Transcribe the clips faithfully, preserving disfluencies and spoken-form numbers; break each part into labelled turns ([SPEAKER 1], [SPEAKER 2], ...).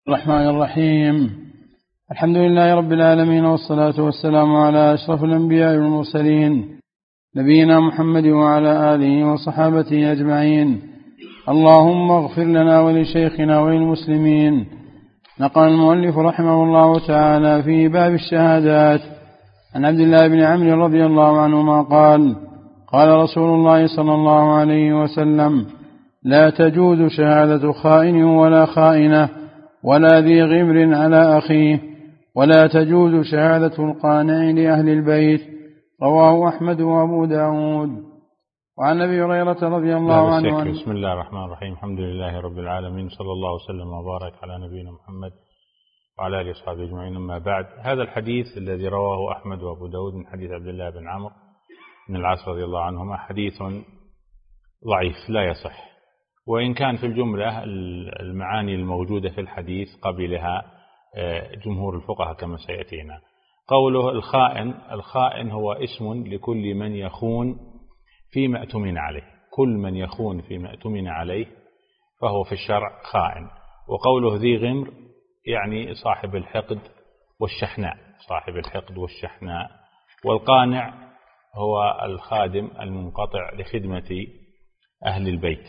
[SPEAKER 1] الرحمن الرحيم. الحمد لله رب العالمين، والصلاة والسلام على أشرف الأنبياء والمرسلين، نبينا محمد وعلى آله وصحابته أجمعين. اللهم اغفر لنا ولشيخنا وللمسلمين. نقل المؤلف رحمه الله تعالى في باب الشهادات عن عبد الله بن عمرو رضي الله عنهما قال: قال رسول الله صلى الله عليه وسلم: لا تجوز شهادة خائن ولا خائنة ولا ذي غمر على أخيه، ولا تجوز شهادة القانع لأهل البيت. رواه أحمد وأبو داود. وعن أبي هريرة رضي الله عنه.
[SPEAKER 2] بسم الله الرحمن الرحيم. الحمد لله رب العالمين، صلى الله وسلم وبارك على نبينا محمد وعلى آله وصحبه أجمعين. أما بعد، هذا الحديث الذي رواه أحمد وأبو داود من حديث عبد الله بن عمرو بن العاص رضي الله عنهما حديث ضعيف لا يصح، وإن كان في الجملة المعاني الموجودة في الحديث قبلها جمهور الفقهاء كما سيأتينا. قوله الخائن، الخائن هو اسم لكل من يخون فيما اؤتمن عليه، كل من يخون فيما اؤتمن عليه فهو في الشرع خائن. وقوله ذي غمر يعني صاحب الحقد والشحناء، صاحب الحقد والشحناء. والقانع هو الخادم المنقطع لخدمة أهل البيت.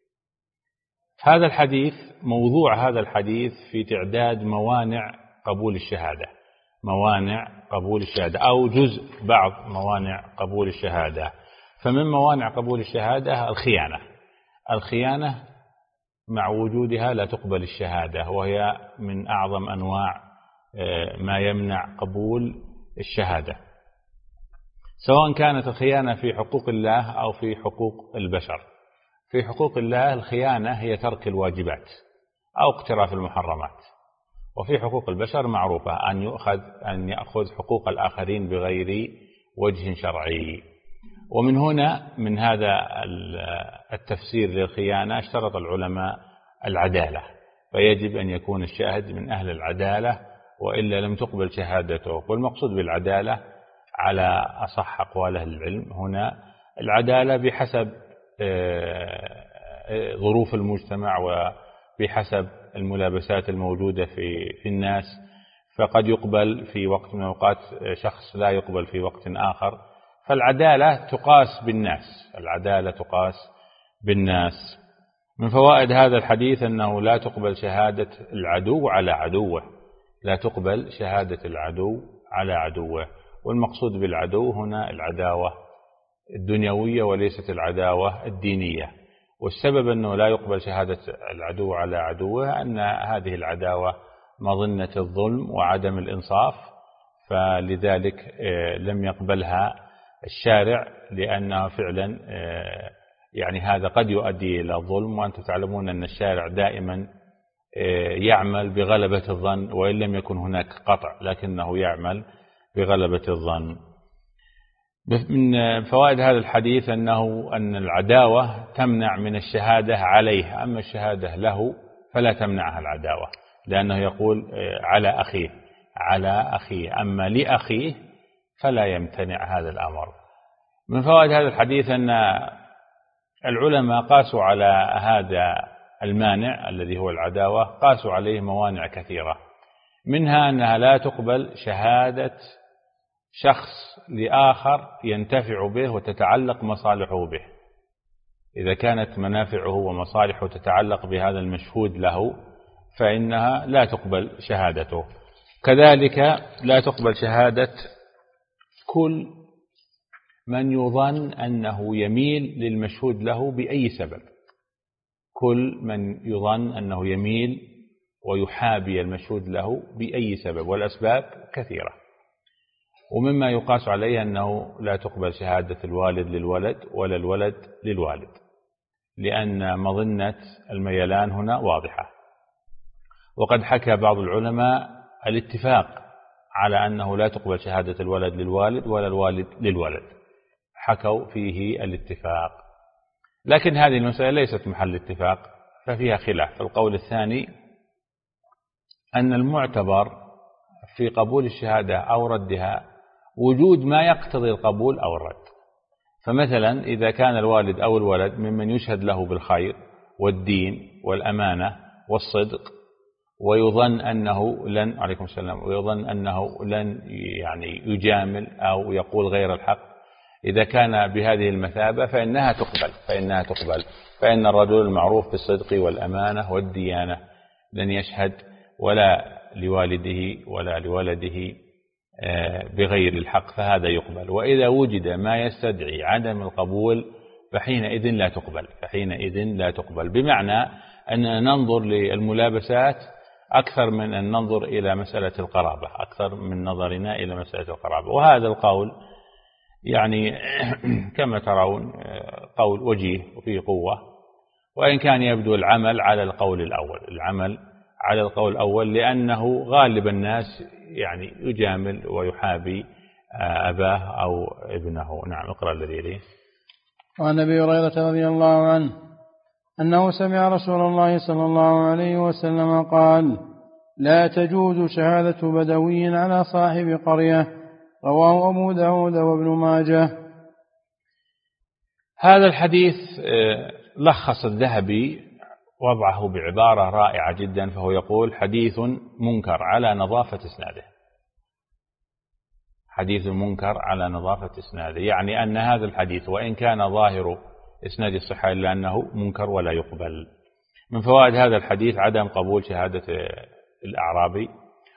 [SPEAKER 2] هذا الحديث، موضوع هذا الحديث في تعداد موانع قبول الشهادة، موانع قبول الشهادة أو جزء بعض موانع قبول الشهادة. فمن موانع قبول الشهادة الخيانة. الخيانة مع وجودها لا تقبل الشهادة، وهي من أعظم أنواع ما يمنع قبول الشهادة، سواء كانت الخيانة في حقوق الله أو في حقوق البشر. في حقوق الله الخيانة هي ترك الواجبات أو اقتراف المحرمات، وفي حقوق البشر معروفة أن يؤخذ أن يأخذ حقوق الآخرين بغير وجه شرعي. ومن هنا من هذا التفسير للخيانة اشترط العلماء العدالة، فيجب أن يكون الشاهد من أهل العدالة، وإلا لم تقبل شهادته. والمقصود بالعدالة على أصح أقوال أهل العلم هنا العدالة بحسب ظروف المجتمع وبحسب الملابسات الموجودة في في الناس، فقد يقبل في وقت من الأوقات شخص لا يقبل في وقت آخر. فالعدالة تقاس بالناس، العدالة تقاس بالناس. من فوائد هذا الحديث أنه لا تقبل شهادة العدو على عدوه، لا تقبل شهادة العدو على عدوه. والمقصود بالعدو هنا العداوة الدنيوية وليست العداوة الدينية. والسبب أنه لا يقبل شهادة العدو على عدوه أن هذه العداوة مظنة الظلم وعدم الإنصاف، فلذلك لم يقبلها الشارع، لأنها فعلا يعني هذا قد يؤدي إلى الظلم. وأنتم تعلمون أن الشارع دائما يعمل بغلبة الظن، وإن لم يكن هناك قطع لكنه يعمل بغلبة الظن. من فوائد هذا الحديث أنه أن العداوة تمنع من الشهادة عليه، أما الشهادة له فلا تمنعها العداوة، لأنه يقول على أخيه على أخيه أما لأخيه فلا يمتنع هذا الأمر. من فوائد هذا الحديث أن العلماء قاسوا على هذا المانع الذي هو العداوة، قاسوا عليه موانع كثيرة، منها أنها لا تقبل شهادة شخص لآخر ينتفع به وتتعلق مصالحه به. إذا كانت منافعه ومصالحه تتعلق بهذا المشهود له فإنها لا تقبل شهادته. كذلك لا تقبل شهادة كل من يظن أنه يميل للمشهود له بأي سبب، كل من يظن أنه يميل ويحابي المشهود له بأي سبب، والأسباب كثيرة. ومما يقاس عليه أنه لا تقبل شهادة الوالد للولد ولا الولد للوالد، لأن مظنة الميلان هنا واضحة. وقد حكى بعض العلماء الاتفاق على أنه لا تقبل شهادة الولد للوالد ولا الوالد للولد، حكوا فيه الاتفاق. لكن هذه المسألة ليست محل اتفاق، ففيها خلاف. القول الثاني أن المعتبر في قبول الشهادة أو ردها وجود ما يقتضي القبول أو الرد. فمثلا إذا كان الوالد أو الولد ممن يشهد له بالخير والدين والأمانة والصدق ويظن أنه لن عليكم السلام ويظن أنه لن يعني يجامل أو يقول غير الحق، إذا كان بهذه المثابة فإنها تقبل فإنها تقبل فإن الرجل المعروف بالصدق والأمانة والديانة لن يشهد ولا لوالده ولا لولده بغير الحق، فهذا يقبل. وإذا وجد ما يستدعي عدم القبول فحينئذ لا تقبل فحينئذ لا تقبل بمعنى أننا ننظر للملابسات أكثر من أن ننظر إلى مسألة القرابة أكثر من نظرنا إلى مسألة القرابة. وهذا القول يعني كما ترون قول وجيه وفيه قوة، وإن كان يبدو العمل على القول الأول العمل على القول الأول لأنه غالب الناس يعني يجامل ويحابي أباه أو ابنه. نعم، اقرأ الذي يليه.
[SPEAKER 1] وعن أبي هريرة رضي الله عنه أنه سمع رسول الله صلى الله عليه وسلم قال: لا تجوز شهادة بدوي على صاحب قرية. رواه أبو داود وابن ماجه.
[SPEAKER 2] هذا الحديث لخص الذهبي وضعه بعبارة رائعة جدا، فهو يقول: حديث منكر على نظافة إسناده. حديث منكر على نظافة إسناده، يعني أن هذا الحديث وإن كان ظاهر إسناد الصحة إلا أنه منكر ولا يقبل. من فوائد هذا الحديث عدم قبول شهادة الأعرابي،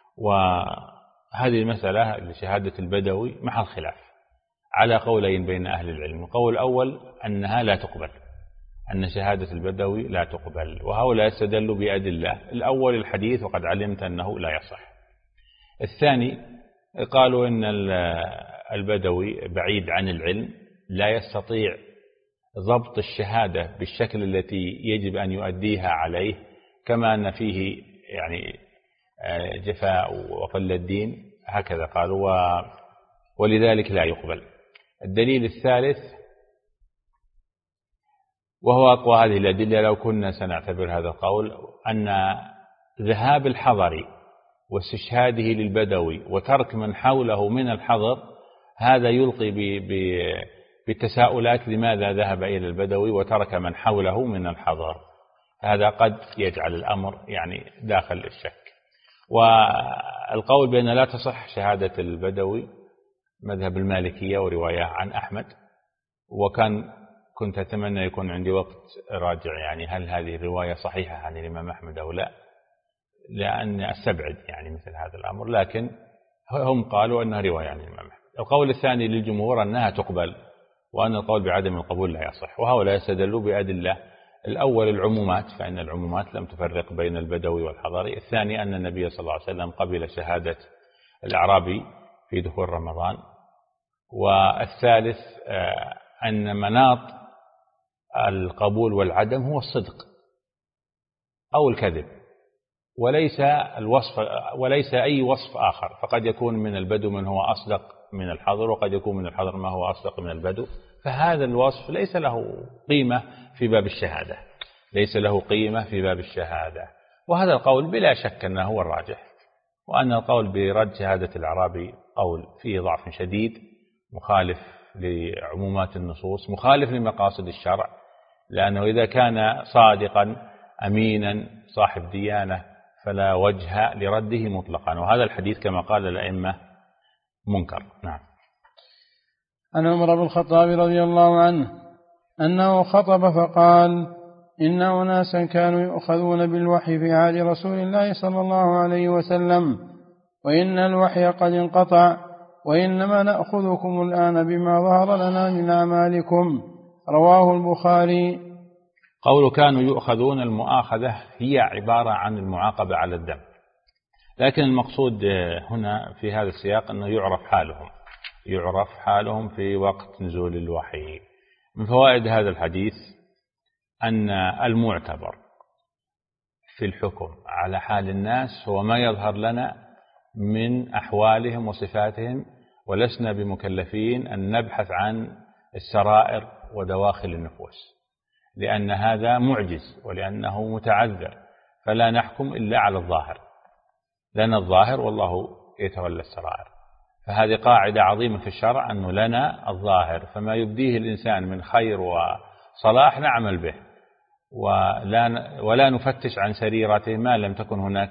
[SPEAKER 2] وهذه المسألة لشهادة البدوي محل خلاف على قولين بين أهل العلم. القول الأول أنها لا تقبل، أن شهادة البدوي لا تقبل، وهؤلاء استدلوا بأدلة. الأول الحديث وقد علمت أنه لا يصح. الثاني قالوا إن البدوي بعيد عن العلم لا يستطيع ضبط الشهادة بالشكل التي يجب أن يؤديها عليه، كما أن فيه يعني جفاء وقل الدين، هكذا قالوا، ولذلك لا يقبل. الدليل الثالث وهو أقوى هذه الأدلة لو كنا سنعتبر هذا القول، أن ذهاب الحضر واستشهاده للبدوي وترك من حوله من الحضر هذا يلقي بالتساؤلات: لماذا ذهب إلى البدوي وترك من حوله من الحضر؟ هذا قد يجعل الأمر يعني داخل الشك. والقول بأن لا تصح شهادة البدوي مذهب المالكية ورواية عن أحمد، وكان كنت أتمنى يكون عندي وقت راجع يعني هل هذه الرواية صحيحة عن الإمام أحمد أو لا، لأن أستبعد يعني مثل هذا الأمر، لكن هم قالوا أنها رواية عن الإمام أحمد. القول الثاني للجمهور أنها تقبل، وأن القول بعدم القبول لا يصح، وهؤلاء يستدلوا بأدلة. الأول العمومات، فإن العمومات لم تفرق بين البدوي والحضري. الثاني أن النبي صلى الله عليه وسلم قبل شهادة الأعرابي في دخول رمضان. والثالث أن مناط القبول والعدم هو الصدق أو الكذب، وليس الوصف وليس أي وصف آخر. فقد يكون من البدو من هو أصدق من الحضر، وقد يكون من الحضر ما هو أصدق من البدو، فهذا الوصف ليس له قيمة في باب الشهادة ليس له قيمة في باب الشهادة. وهذا القول بلا شك أنه هو الراجح، وأن القول برد شهادة الأعرابي قول فيه ضعف شديد، مخالف لعمومات النصوص، مخالف لمقاصد الشرع، لأنه إذا كان صادقا أمينا صاحب ديانة فلا وجه لرده مطلقا. وهذا الحديث كما قال الأئمة منكر. نعم.
[SPEAKER 1] عن عمر بن الخطاب رضي الله عنه أنه خطب فقال: إن أناسا كانوا يؤخذون بالوحي في عهد رسول الله صلى الله عليه وسلم، وإن الوحي قد انقطع، وإنما نأخذكم الآن بما ظهر لنا من أعمالكم. رواه البخاري.
[SPEAKER 2] قول كانوا يؤخذون، المؤاخذة هي عبارة عن المعاقبة على الذنب، لكن المقصود هنا في هذا السياق أنه يعرف حالهم يعرف حالهم في وقت نزول الوحي. من فوائد هذا الحديث أن المعتبر في الحكم على حال الناس هو ما يظهر لنا من أحوالهم وصفاتهم، ولسنا بمكلفين أن نبحث عن السرائر ودواخل النفوس، لأن هذا معجز ولأنه متعذر، فلا نحكم إلا على الظاهر، لنا الظاهر والله يتولى السرائر. فهذه قاعدة عظيمة في الشرع، أنه لنا الظاهر، فما يبديه الإنسان من خير وصلاح نعمل به، ولا, ولا نفتش عن سريرته ما لم تكن هناك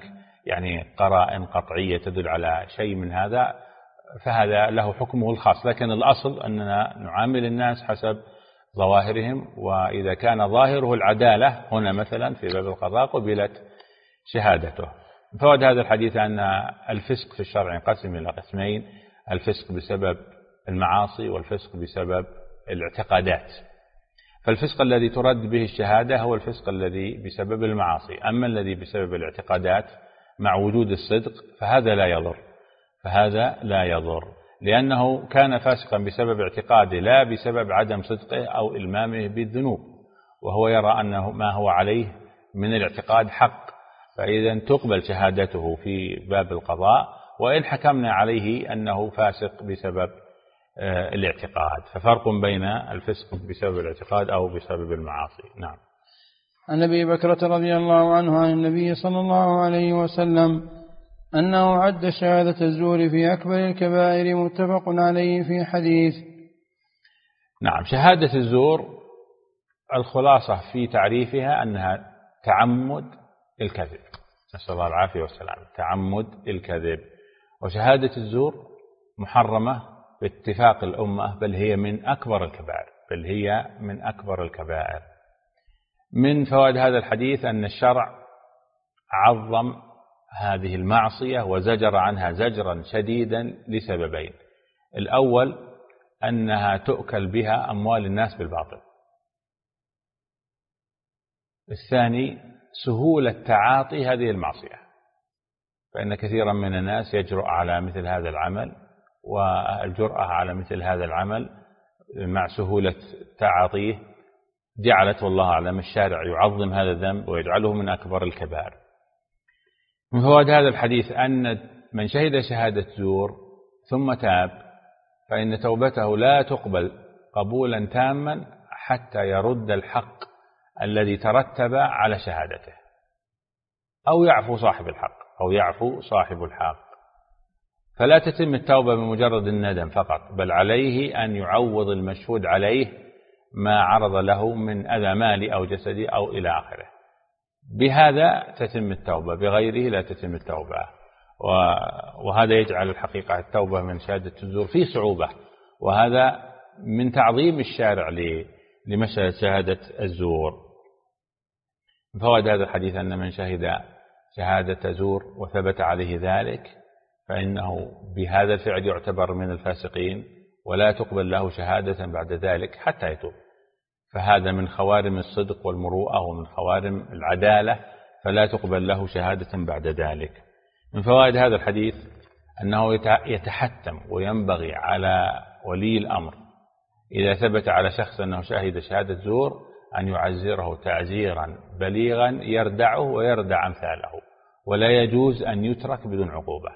[SPEAKER 2] يعني قرائن قطعية تدل على شيء من هذا فهذا له حكمه الخاص، لكن الأصل أننا نعامل الناس حسب ظواهرهم، وإذا كان ظاهره العدالة هنا مثلا في باب القضاء قبلت شهادته. فوائد هذا الحديث أن الفسق في الشرع ينقسم إلى قسمين: الفسق بسبب المعاصي والفسق بسبب الاعتقادات. فالفسق الذي ترد به الشهادة هو الفسق الذي بسبب المعاصي، أما الذي بسبب الاعتقادات مع وجود الصدق فهذا لا يضر فهذا لا يضر لأنه كان فاسقا بسبب اعتقاده لا بسبب عدم صدقه أو إلمامه بالذنوب، وهو يرى أنه ما هو عليه من الاعتقاد حق، فإذا تقبل شهادته في باب القضاء وإن حكمنا عليه أنه فاسق بسبب الاعتقاد. ففرق بين الفسق بسبب الاعتقاد أو بسبب المعاصي. نعم.
[SPEAKER 1] عن أبي بكرة رضي الله عنه عن النبي صلى الله عليه وسلم أنه عد شهادة الزور في أكبر الكبائر، متفق عليه في حديث.
[SPEAKER 2] نعم. شهادة الزور الخلاصة في تعريفها أنها تعمد الكذب، نسأل الله العافية والسلام، تعمد الكذب. وشهادة الزور محرمة باتفاق الأمة، بل هي من أكبر الكبائر بل هي من أكبر الكبائر. من فوائد هذا الحديث أن الشرع عظم هذه المعصية وزجر عنها زجرا شديدا لسببين: الأول أنها تؤكل بها أموال الناس بالباطل، الثاني سهولة تعاطي هذه المعصية، فإن كثيرا من الناس يجرؤ على مثل هذا العمل، والجرأة على مثل هذا العمل مع سهولة تعاطيه جعلت والله أعلم الشارع يعظم هذا الذنب ويجعله من أكبر الكبائر. من فوائد هذا الحديث أن من شهد شهادة زور ثم تاب فإن توبته لا تقبل قبولا تاما حتى يرد الحق الذي ترتب على شهادته، أو يعفو صاحب الحق أو يعفو صاحب الحق. فلا تتم التوبة بمجرد الندم فقط، بل عليه أن يعوض المشهود عليه ما عرض له من أذى مالي أو جسدي أو إلى آخره. بهذا تتم التوبة، بغيره لا تتم التوبة. وهذا يجعل الحقيقة التوبة من شهادة الزور في صعوبة، وهذا من تعظيم الشارع لمسألة شهادة الزور. من فوائد هذا الحديث أن من شهد شهادة زور وثبت عليه ذلك فإنه بهذا الفعل يعتبر من الفاسقين، ولا تقبل له شهادة بعد ذلك حتى يتوب، فهذا من خوارم الصدق والمروءة ومن خوارم العدالة، فلا تقبل له شهادة بعد ذلك. من فوائد هذا الحديث أنه يتحتم وينبغي على ولي الأمر إذا ثبت على شخص أنه شهد شهادة زور أن يعزره تعزيرا بليغا يردعه ويردع أمثاله، ولا يجوز أن يترك بدون عقوبة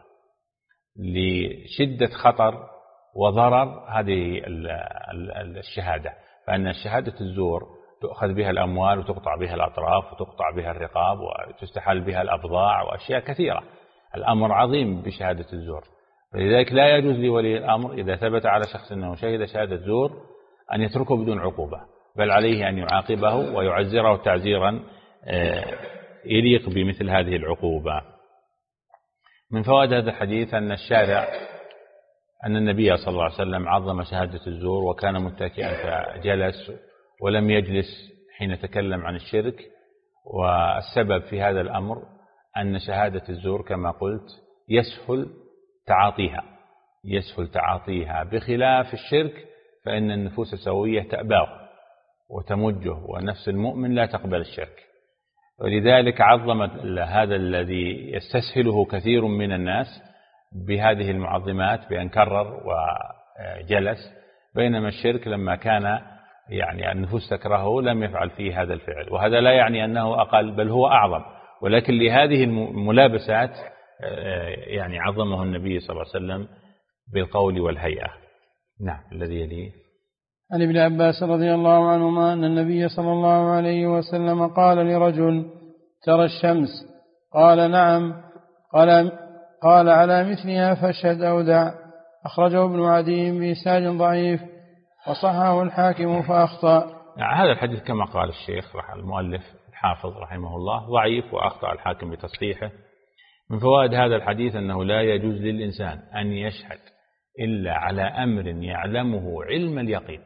[SPEAKER 2] لشدة خطر وضرر هذه الشهادة. فأن الشهادة الزور تؤخذ بها الأموال وتقطع بها الأطراف وتقطع بها الرقاب وتستحل بها الأبضاع وأشياء كثيرة. الأمر عظيم بشهادة الزور، فلذلك لا يجوز لولي الأمر إذا ثبت على شخص أنه شهد شهادة زور أن يتركه بدون عقوبة، بل عليه أن يعاقبه ويعزره تعزيرا يليق بمثل هذه العقوبة. من فوائد هذا الحديث أن الشارع أن النبي صلى الله عليه وسلم عظم شهادة الزور وكان متكئا فجلس ولم يجلس حين تكلم عن الشرك. والسبب في هذا الأمر أن شهادة الزور كما قلت يسهل تعاطيها يسهل تعاطيها بخلاف الشرك، فإن النفوس السوية تأباه وتمجه، ونفس المؤمن لا تقبل الشرك. ولذلك عظم هذا الذي يستسهله كثير من الناس بهذه المعظمات بأن كرر وجلس، بينما الشرك لما كان يعني النفوس تكرهه لم يفعل فيه هذا الفعل. وهذا لا يعني أنه أقل، بل هو أعظم، ولكن لهذه الملابسات يعني عظمه النبي صلى الله عليه وسلم بالقول والهيئة. نعم. الذي يليه
[SPEAKER 1] عن ابن عباس رضي الله عنهما أن النبي صلى الله عليه وسلم قال لرجل: ترى الشمس؟ قال: نعم. قال قال على مثلها فاشهد أو دع. أخرجه ابن عدي بإسناد ضعيف وصححه الحاكم فأخطأ.
[SPEAKER 2] يعني هذا الحديث كما قال الشيخ المؤلف الحافظ رحمه الله ضعيف، وأخطأ الحاكم بتصحيحه. من فوائد هذا الحديث أنه لا يجوز للإنسان أن يشهد إلا على أمر يعلمه علم اليقين،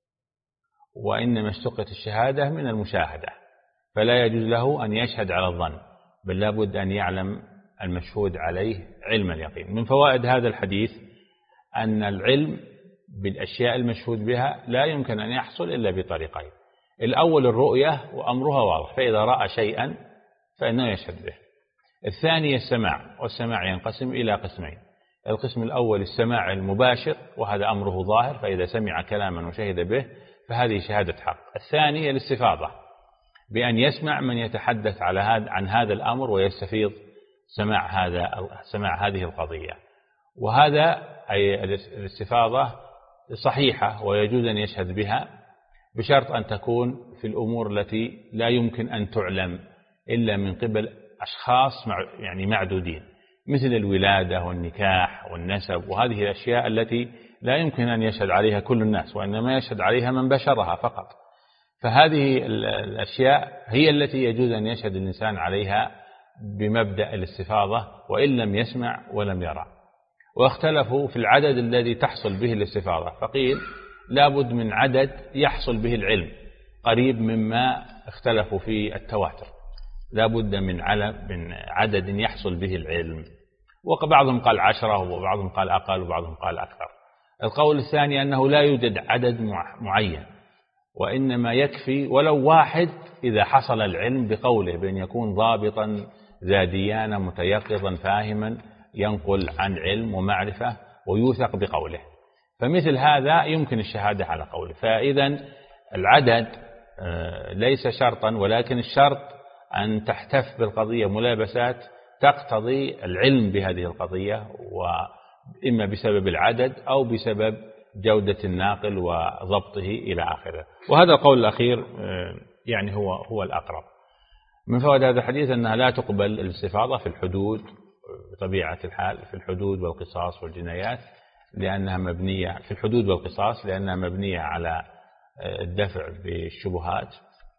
[SPEAKER 2] وإنما اشتقت الشهادة من المشاهدة، فلا يجوز له أن يشهد على الظن، بل لابد أن يعلم المشهود عليه علم اليقين. من فوائد هذا الحديث أن العلم بالأشياء المشهود بها لا يمكن أن يحصل إلا بطريقين: الأول الرؤية وأمرها واضح، فإذا رأى شيئا فإنه يشهد به. الثاني السماع، والسماع ينقسم إلى قسمين: القسم الأول السماع المباشر، وهذا أمره ظاهر، فإذا سمع كلاما وشهد به فهذه شهادة حق. الثاني الاستفاضة، بأن يسمع من يتحدث على هذا عن هذا الأمر ويستفيض سماع هذا سماع هذه القضية، وهذا أي الاستفاضة صحيحة ويجوز أن يشهد بها، بشرط أن تكون في الأمور التي لا يمكن أن تعلم إلا من قبل أشخاص يعني معدودين، مثل الولادة والنكاح والنسب، وهذه الأشياء التي لا يمكن أن يشهد عليها كل الناس، وإنما يشهد عليها من بشرها فقط. فهذه الأشياء هي التي يجوز أن يشهد الإنسان عليها بمبدأ الاستفاضة، وإن لم يسمع ولم يرى. واختلفوا في العدد الذي تحصل به الاستفاضة، فقيل لابد من عدد يحصل به العلم قريب مما اختلفوا في التواتر، لابد من من عدد يحصل به العلم، وبعضهم قال عشرة وبعضهم قال أقل وبعضهم قال أكثر. القول الثاني أنه لا يوجد عدد معين، وإنما يكفي ولو واحد إذا حصل العلم بقوله، بأن يكون ضابطا ذا ديانة متيقظا فاهما ينقل عن علم ومعرفة ويوثق بقوله، فمثل هذا يمكن الشهادة على قوله. فإذا العدد ليس شرطا، ولكن الشرط أن تحتف بالقضية ملابسات تقتضي العلم بهذه القضية، وإما بسبب العدد أو بسبب جودة الناقل وضبطه إلى آخره. وهذا القول الأخير يعني هو هو الأقرب. من فوائد هذا الحديث أنها لا تقبل الاستفاضة في الحدود بطبيعة الحال، في الحدود والقصاص والجنايات، لأنها مبنية في الحدود والقصاص لأنها مبنية على الدفع بالشبهات،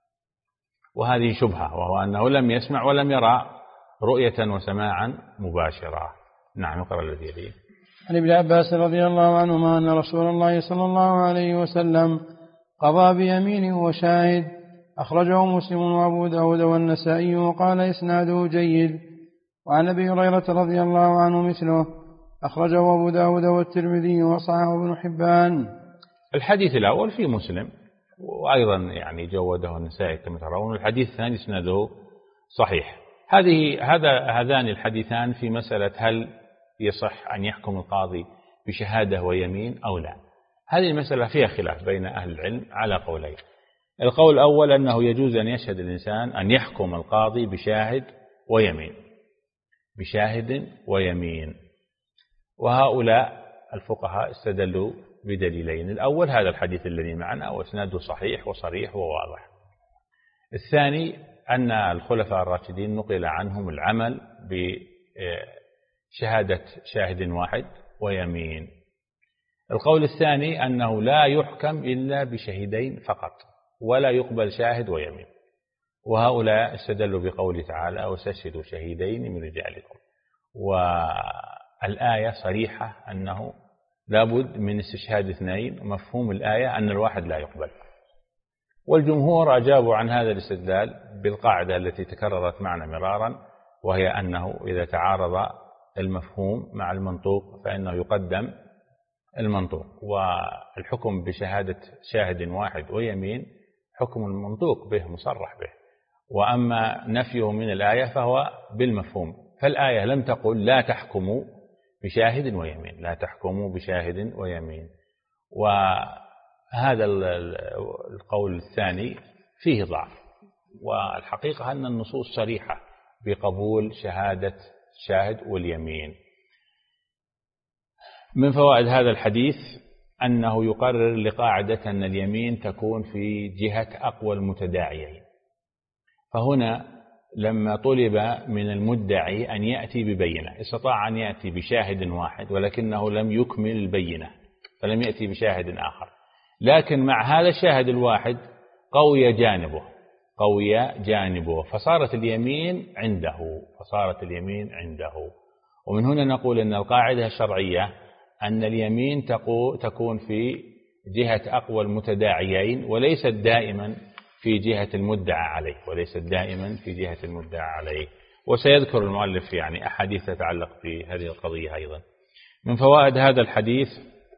[SPEAKER 2] وهذه شبهة، وهو أنه لم يسمع ولم يرى رؤية وسماعا مباشرة. نعم، يقرأ الذي يليه.
[SPEAKER 1] عن ابن عباس رضي الله عنهما أن رسول الله صلى الله عليه وسلم قضى بيمينه وشاهد، أخرجه مسلم وأبو داود والنسائي وقال إسناده جيد. وعن أبي هريرة رضي الله عنه مثله، أخرجه أبو داود والترمذي وصححه ابن حبان.
[SPEAKER 2] الحديث الأول في مسلم، وأيضا يعني جوده النسائي كما ترون. الحديث الثاني إسناده صحيح. هذه هذا هذان الحديثان في مسألة هل يصح أن يحكم القاضي بشهادة ويمين أو لا. هذه المسألة فيها خلاف بين أهل العلم على قولين. القول الأول أنه يجوز أن يشهد الإنسان أن يحكم القاضي بشاهد ويمين، بشاهد ويمين. وهؤلاء الفقهاء استدلوا بدليلين: الأول هذا الحديث الذي معنا وإسناده صحيح وصريح وواضح. الثاني أن الخلفاء الراشدين نقل عنهم العمل بشهادة شاهد واحد ويمين. القول الثاني أنه لا يحكم إلا بشهدين فقط، ولا يقبل شاهد ويمين. وهؤلاء استدلوا بقوله تعالى: واستشهدوا شهيدين من رجالكم. والآية صريحة أنه لابد من استشهاد اثنين، ومفهوم الآية أن الواحد لا يقبل. والجمهور أجابوا عن هذا الاستدلال بالقاعدة التي تكررت معنا مرارا، وهي أنه إذا تعارض المفهوم مع المنطوق فإنه يقدم المنطوق، والحكم بشهادة شاهد واحد ويمين حكم المنطوق به مصرح به، وأما نفيه من الآية فهو بالمفهوم. فالآية لم تقل لا تحكموا بشاهد ويمين، لا تحكموا بشاهد ويمين. وهذا القول الثاني فيه ضعف، والحقيقة أن النصوص صريحة بقبول شهادة الشاهد واليمين. من فوائد هذا الحديث أنه يقرر لقاعدة أن اليمين تكون في جهة أقوى المتداعيين. فهنا لما طلب من المدعي أن يأتي ببينة، استطاع أن يأتي بشاهد واحد ولكنه لم يكمل البينة، فلم يأتي بشاهد آخر. لكن مع هذا الشاهد الواحد قوي جانبه، قوي جانبه فصارت اليمين عنده فصارت اليمين عنده ومن هنا نقول أن القاعدة الشرعية أن اليمين تكون في جهة أقوى المتداعيين وليست دائما في جهة المدعى عليه وليست دائما في جهة المدعى عليه. وسيذكر المؤلف يعني أحاديث تتعلق بهذه القضية أيضا. من فوائد هذا الحديث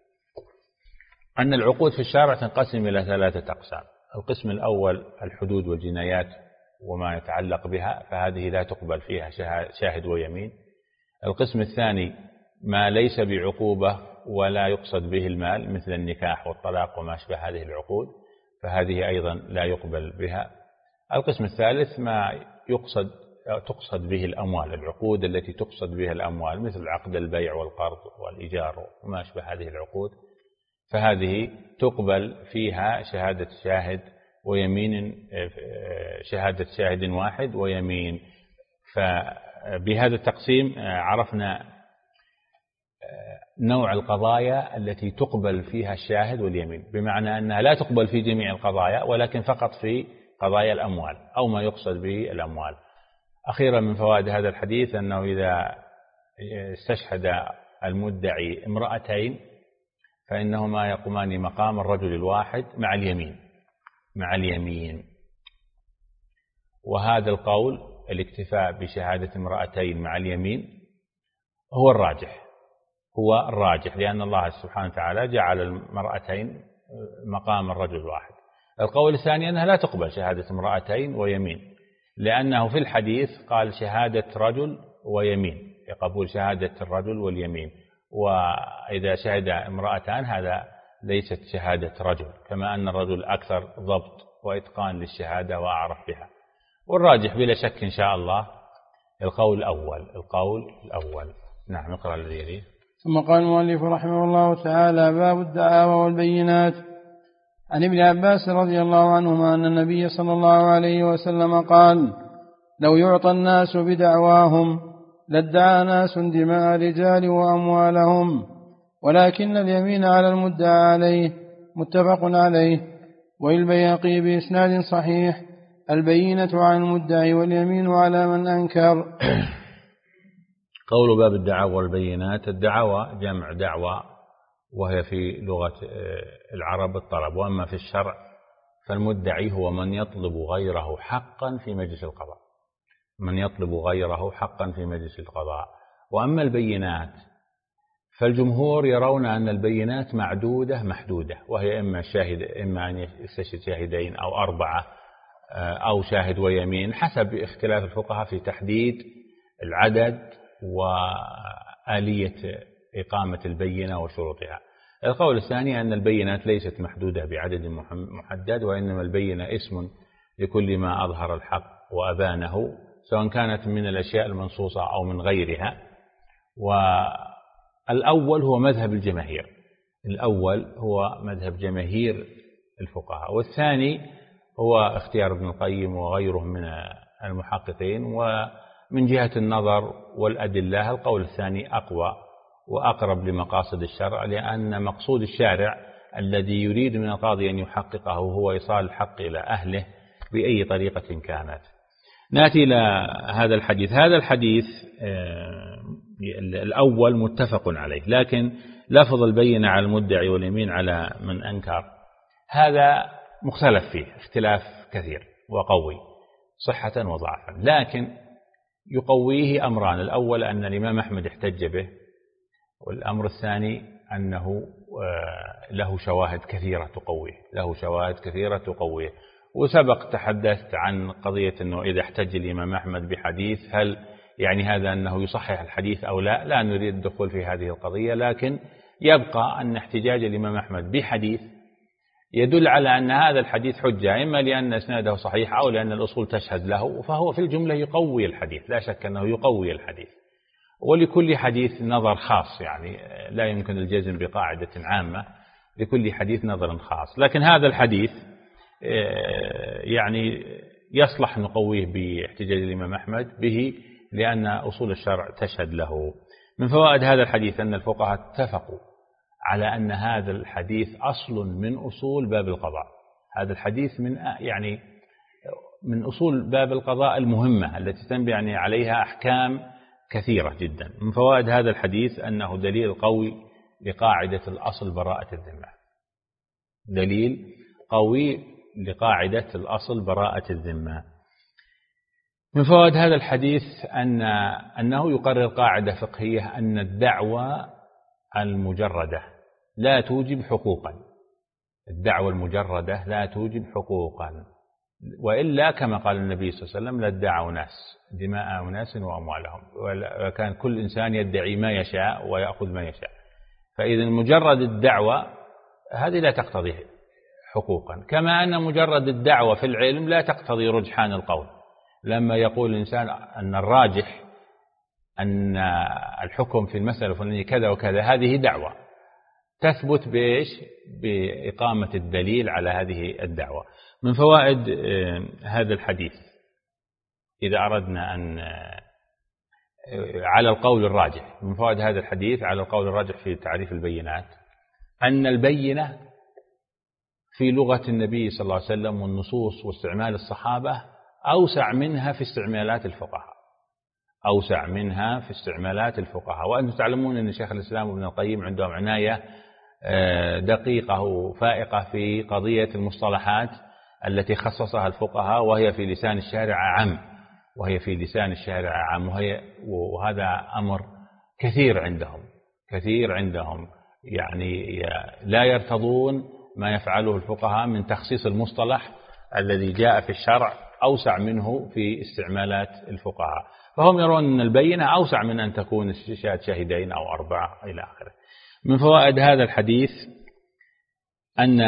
[SPEAKER 2] أن العقود في الشرع تنقسم إلى ثلاثة أقسام. القسم الأول الحدود والجنايات وما يتعلق بها، فهذه لا تقبل فيها شاهد ويمين. القسم الثاني ما ليس بعقوبة ولا يقصد به المال مثل النكاح والطلاق وما أشبه هذه العقود، فهذه أيضا لا يقبل بها. القسم الثالث ما يقصد تقصد به الأموال، العقود التي تقصد بها الأموال مثل عقد البيع والقرض والإيجار وما أشبه هذه العقود، فهذه تقبل فيها شهادة شاهد ويمين، شهادة شاهد واحد ويمين. فبهذا التقسيم عرفنا نوع القضايا التي تقبل فيها الشاهد واليمين، بمعنى أنها لا تقبل في جميع القضايا ولكن فقط في قضايا الأموال أو ما يقصد به الأموال. أخيرا من فوائد هذا الحديث أنه إذا استشهد المدعي امرأتين فإنهما يقومان مقام الرجل الواحد مع اليمين مع اليمين وهذا القول الاكتفاء بشهادة امرأتين مع اليمين هو الراجح هو الراجح لأن الله سبحانه وتعالى جعل المرأتين مقام الرجل الواحد. القول الثاني أنها لا تقبل شهادة امرأتين ويمين، لأنه في الحديث قال شهادة رجل ويمين، يقبل شهادة الرجل واليمين، وإذا شهد امرأتان هذا ليست شهادة رجل، كما أن الرجل أكثر ضبط وإتقان للشهادة وأعرف بها. والراجح بلا شك إن شاء الله القول الأول القول الأول نعم. اقرأ الذي يليه.
[SPEAKER 1] ثم قال المؤلف رحمه الله تعالى: باب الدعاوى والبينات. عن ابن عباس رضي الله عنهما أن النبي صلى الله عليه وسلم قال: لو يعطى الناس بدعواهم لادعى ناس دماء رجال وأموالهم، ولكن اليمين على المدعى عليه. متفق عليه. والبيهقي بإسناد صحيح: البينة على المدعي واليمين على من أنكر.
[SPEAKER 2] قول باب الدعاوى والبينات. الدعاوى جمع دعوى وهي في لغة العرب الطلب، وأما في الشرع فالمدعي هو من يطلب غيره حقا في مجلس القضاء من يطلب غيره حقا في مجلس القضاء. وأما البينات فالجمهور يرون أن البينات معدودة محدودة، وهي إما شاهد إما أن يستشهد شاهدين أو أربعة أو شاهد ويمين، حسب اختلاف الفقهاء في تحديد العدد وآلية إقامة البينة وشروطها. القول الثاني أن البينات ليست محدودة بعدد محدد، وإنما البينة اسم لكل ما أظهر الحق وأبانه، سواء كانت من الأشياء المنصوصة أو من غيرها. والأول هو مذهب الجماهير الأول هو مذهب جماهير الفقهاء، والثاني هو اختيار ابن القيم وغيرهم من المحققين. ومن جهة النظر والأدلة القول الثاني أقوى وأقرب لمقاصد الشرع، لأن مقصود الشارع الذي يريد من القاضي أن يحققه هو إيصال الحق إلى أهله بأي طريقة كانت. نأتي إلى هذا الحديث. هذا الحديث الأول متفق عليه، لكن لفظ البينة على المدعي واليمين على من أنكر هذا مختلف فيه اختلاف كثير وقوي صحة وضعفا، لكن يقويه أمران: الأول أن الإمام أحمد احتج به، والأمر الثاني أنه له شواهد كثيرة تقويه له شواهد كثيرة تقويه وسبق تحدثت عن قضية أنه إذا احتج الإمام أحمد بحديث هل يعني هذا أنه يصحح الحديث أو لا. لا نريد الدخول في هذه القضية، لكن يبقى أن احتجاج الإمام أحمد بحديث يدل على أن هذا الحديث حجة، إما لأن إسناده صحيح أو لأن الأصول تشهد له، فهو في الجملة يقوي الحديث، لا شك أنه يقوي الحديث. ولكل حديث نظر خاص، يعني لا يمكن الجزم بقاعدة عامة، لكل حديث نظر خاص. لكن هذا الحديث يعني يصلح نقويه باحتجاج الإمام أحمد به، لأن أصول الشرع تشهد له. من فوائد هذا الحديث أن الفقهاء اتفقوا على أن هذا الحديث أصل من أصول باب القضاء. هذا الحديث من يعني من أصول باب القضاء المهمة التي تنبني عليها أحكام كثيرة جدا. من فوائد هذا الحديث أنه دليل قوي لقاعدة الأصل براءة الذمة، دليل قوي لقاعدة الأصل براءة الذمة. من فوائد هذا الحديث أن أنه يقرر قاعدة فقهية أن الدعوة المجردة لا توجب حقوقا، الدعوة المجردة لا توجب حقوقا، وإلا كما قال النبي صلى الله عليه وسلم لادعوا ناس دماء أناس وأموالهم، وكان كل إنسان يدعي ما يشاء ويأخذ ما يشاء. فإذا مجرد الدعوة هذه لا تقتضي حقوقا، كما أن مجرد الدعوة في العلم لا تقتضي رجحان القول. لما يقول الإنسان أن الراجح أن الحكم في المسألة الفلانية كذا وكذا، هذه دعوة تثبت بإيش؟ بإقامة الدليل على هذه الدعوة. من فوائد هذا الحديث إذا أردنا أن على القول الراجح، من فوائد هذا الحديث على القول الراجح في تعريف البينات أن البينة في لغة النبي صلى الله عليه وسلم والنصوص واستعمال الصحابة أوسع منها في استعمالات الفقهاء، أوسع منها في استعمالات الفقهاء. وأنتم تعلمون أن شيخ الإسلام ابن القيم عندهم عناية دقيقة وفائقة في قضية المصطلحات التي خصصها الفقهاء، وهي في لسان الشارع عام، وهي في لسان الشارع عام وهي وهذا أمر كثير عندهم، كثير عندهم يعني لا يرتضون ما يفعله الفقهاء من تخصيص المصطلح الذي جاء في الشرع أوسع منه في استعمالات الفقهاء، فهم يرون أن البينة أوسع من أن تكون شهادة شاهدين أو أربعة إلى آخره. من فوائد هذا الحديث أن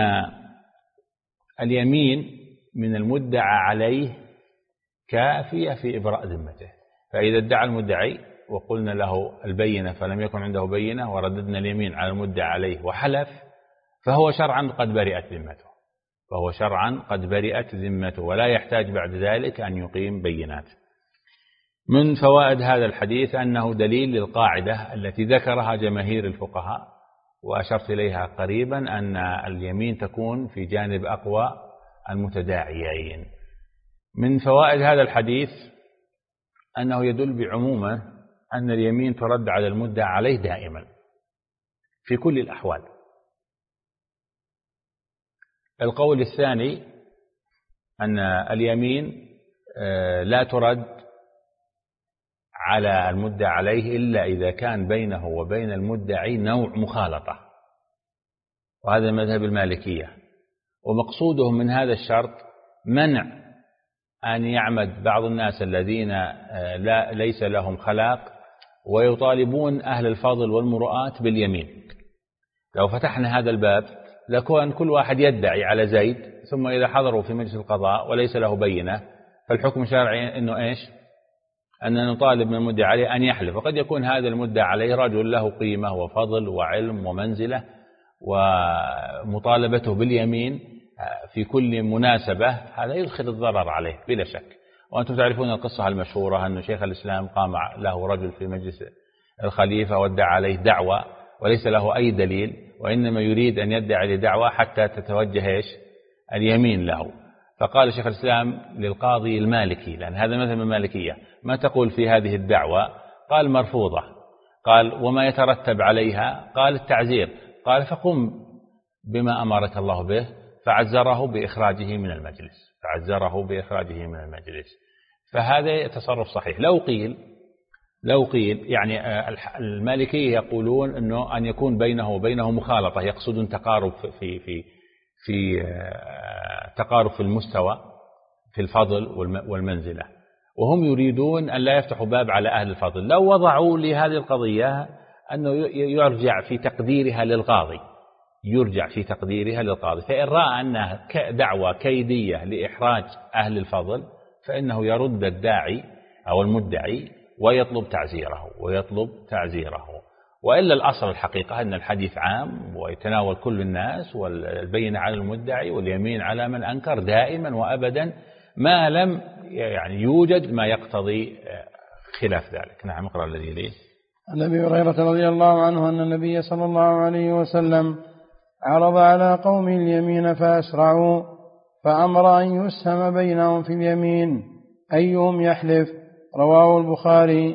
[SPEAKER 2] اليمين من المدعى عليه كافية في إبراء ذمته. فإذا ادعى المدعي وقلنا له البينة فلم يكن عنده بينة ورددنا اليمين على المدعى عليه وحلف، فهو شرعا قد برئت ذمته، فهو شرعا قد برئت ذمته ولا يحتاج بعد ذلك أن يقيم بينات. من فوائد هذا الحديث أنه دليل للقاعدة التي ذكرها جماهير الفقهاء وأشرت إليها قريبا، أن اليمين تكون في جانب أقوى المتداعيين. من فوائد هذا الحديث أنه يدل بعمومه أن اليمين ترد على المدعى عليه دائما في كل الأحوال. القول الثاني أن اليمين لا ترد على المدعى عليه إلا إذا كان بينه وبين المدعي نوع مخالطة، وهذا مذهب المالكية، ومقصودهم من هذا الشرط منع أن يعمد بعض الناس الذين لا ليس لهم خلاق ويطالبون أهل الفضل والمروءات باليمين. لو فتحنا هذا الباب لكون كل واحد يدعي على زيد، ثم إذا حضروا في مجلس القضاء وليس له بينة فالحكم الشرعي أنه إيش؟ أن نطالب من المدعى عليه أن يحلف. وقد يكون هذا المدعى عليه رجل له قيمة وفضل وعلم ومنزلة، ومطالبته باليمين في كل مناسبة هذا يدخل الضرر عليه بلا شك. وأنتم تعرفون القصة المشهورة أن شيخ الإسلام قام له رجل في مجلس الخليفة وادعى عليه دعوة وليس له أي دليل، وإنما يريد أن يدعي لدعوة حتى تتوجه إيش؟ اليمين له. فقال شيخ الإسلام للقاضي المالكي، لأن هذا مثل المالكية، ما تقول في هذه الدعوة؟ قال مرفوضة. قال وما يترتب عليها؟ قال التعزير. قال فقم بما أمرك الله به، فعزره بإخراجه من المجلس، فعزره بإخراجه من المجلس. فهذا تصرف صحيح. لو قيل لو قيل يعني المالكية يقولون أنه أن يكون بينه وبينه مخالطة، يقصدون تقارب في في في تقارب في المستوى في الفضل والمنزلة، وهم يريدون أن لا يفتحوا باب على أهل الفضل. لو وضعوا لهذه القضية أنه يرجع في تقديرها للقاضي، يرجع في تقديرها للقاضي، فإن رأى أنها دعوة كيدية لإحراج أهل الفضل فإنه يرد الداعي أو المدعي ويطلب تعزيره ويطلب تعزيره. وإلا الأصل الحقيقة أن الحديث عام ويتناول كل الناس، والبينة على المدعي واليمين على من أنكر دائما وأبدا، ما لم يعني يوجد ما يقتضي خلاف ذلك. نعم، اقرأ الذي ليه.
[SPEAKER 1] عن أبي هريرة رضي الله عنه أن النبي صلى الله عليه وسلم عرض على قوم اليمين فأسرعوا، فأمر أن يسهم بينهم في اليمين أيهم يحلف. رواه البخاري.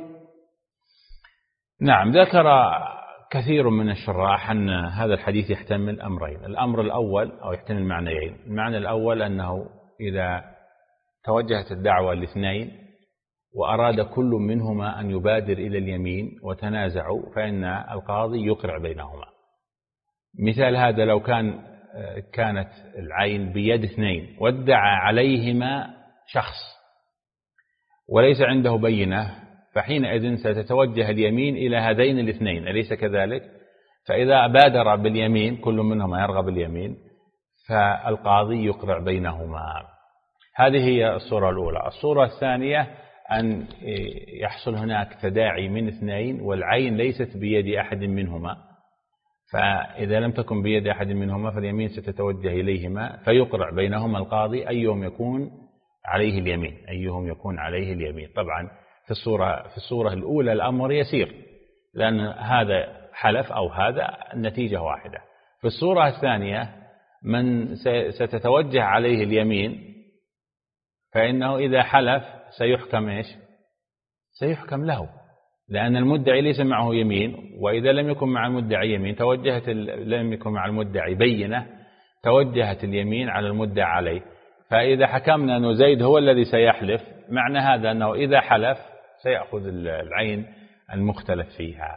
[SPEAKER 2] نعم. ذكر كثير من الشراح أن هذا الحديث يحتمل أمرين. الأمر الأول أو يحتمل معنيين. المعنى الأول أنه إذا توجهت الدعوة الاثنين وأراد كل منهما أن يبادر إلى اليمين وتنازعوا فإن القاضي يقرع بينهما. مثال هذا لو كان كانت العين بيد اثنين وادعى عليهما شخص وليس عنده بينة، فحينئذ ستتوجه اليمين إلى هذين الاثنين، أليس كذلك؟ فإذا بادر باليمين كل منهما يرغب اليمين فالقاضي يقرع بينهما. هذه هي الصورة الأولى. الصورة الثانية أن يحصل هناك تداعي من اثنين والعين ليست بيد أحد منهما، فإذا لم تكن بيد أحد منهما فاليمين ستتوجه إليهما فيقرع بينهما القاضي أيهم يكون عليه اليمين أيهم يكون عليه اليمين. طبعا في الصورة في الصورة الأولى الأمر يسير لأن هذا حلف أو هذا النتيجة واحدة. في الصورة الثانية من ستتوجه عليه اليمين فإنه إذا حلف سيحكم إيش؟ سيحكم له، لأن المدعي ليس معه يمين، وإذا لم يكن مع المدعي يمين توجهت لم يكن مع المدعي بينة توجهت اليمين على المدعى عليه. فإذا حكمنا أن زيد هو الذي سيحلف معنى هذا أنه إذا حلف سيأخذ العين المختلف فيها.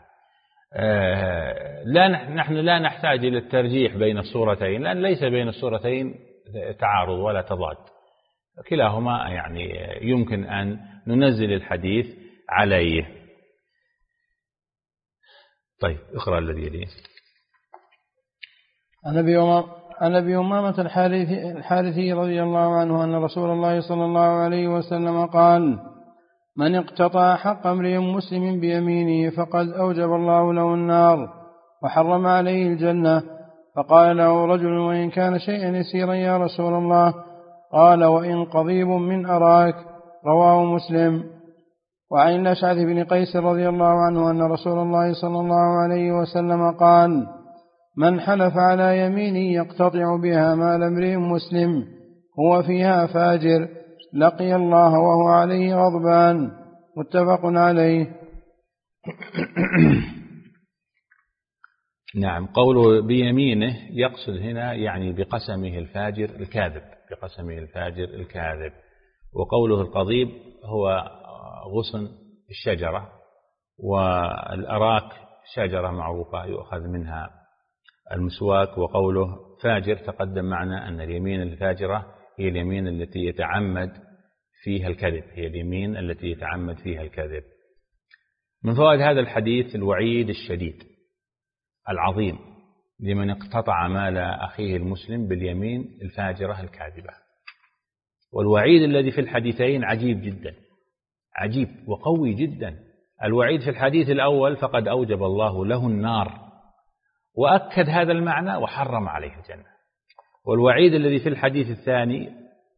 [SPEAKER 2] لا نحن لا نحتاج إلى الترجيح بين الصورتين لأن ليس بين الصورتين تعارض ولا تضاد، كلاهما يعني يمكن أن ننزل الحديث عليه. طيب اقرأ الذي يليه.
[SPEAKER 1] عن أبي أمامة الحارثي رضي الله عنه أن رسول الله صلى الله عليه وسلم قال: من اقتطع حق امرئ مسلم بيمينه فقد أوجب الله له النار وحرم عليه الجنة. فقال له رجل: وإن كان شيئا يسيرا يا رسول الله؟ قال: وإن قضيب من أراك. رواه مسلم. وعن الأشعث بن قيس رضي الله عنه أن رسول الله صلى الله عليه وسلم قال: من حلف على يمين يقتطع بها مال امرئ مسلم هو فيها فاجر لقي الله وهو عليه غضبان. متفق عليه.
[SPEAKER 2] نعم. قوله بيمينه يقصد هنا يعني بقسمه الفاجر الكاذب بقسمه الفاجر الكاذب. وقوله القضيب هو غصن الشجرة، والأراك شجرة معروفة يؤخذ منها المسواك. وقوله فاجر تقدم معنا أن اليمين الفاجرة هي اليمين التي يتعمد فيها الكذب هي اليمين التي يتعمد فيها الكذب. من فوائد هذا الحديث الوعيد الشديد العظيم لمن اقتطع مال أخيه المسلم باليمين الفاجرة الكاذبة. والوعيد الذي في الحديثين عجيب جدا عجيب وقوي جدا. الوعيد في الحديث الأول فقد أوجب الله له النار وأكد هذا المعنى وحرم عليه الجنة. والوعيد الذي في الحديث الثاني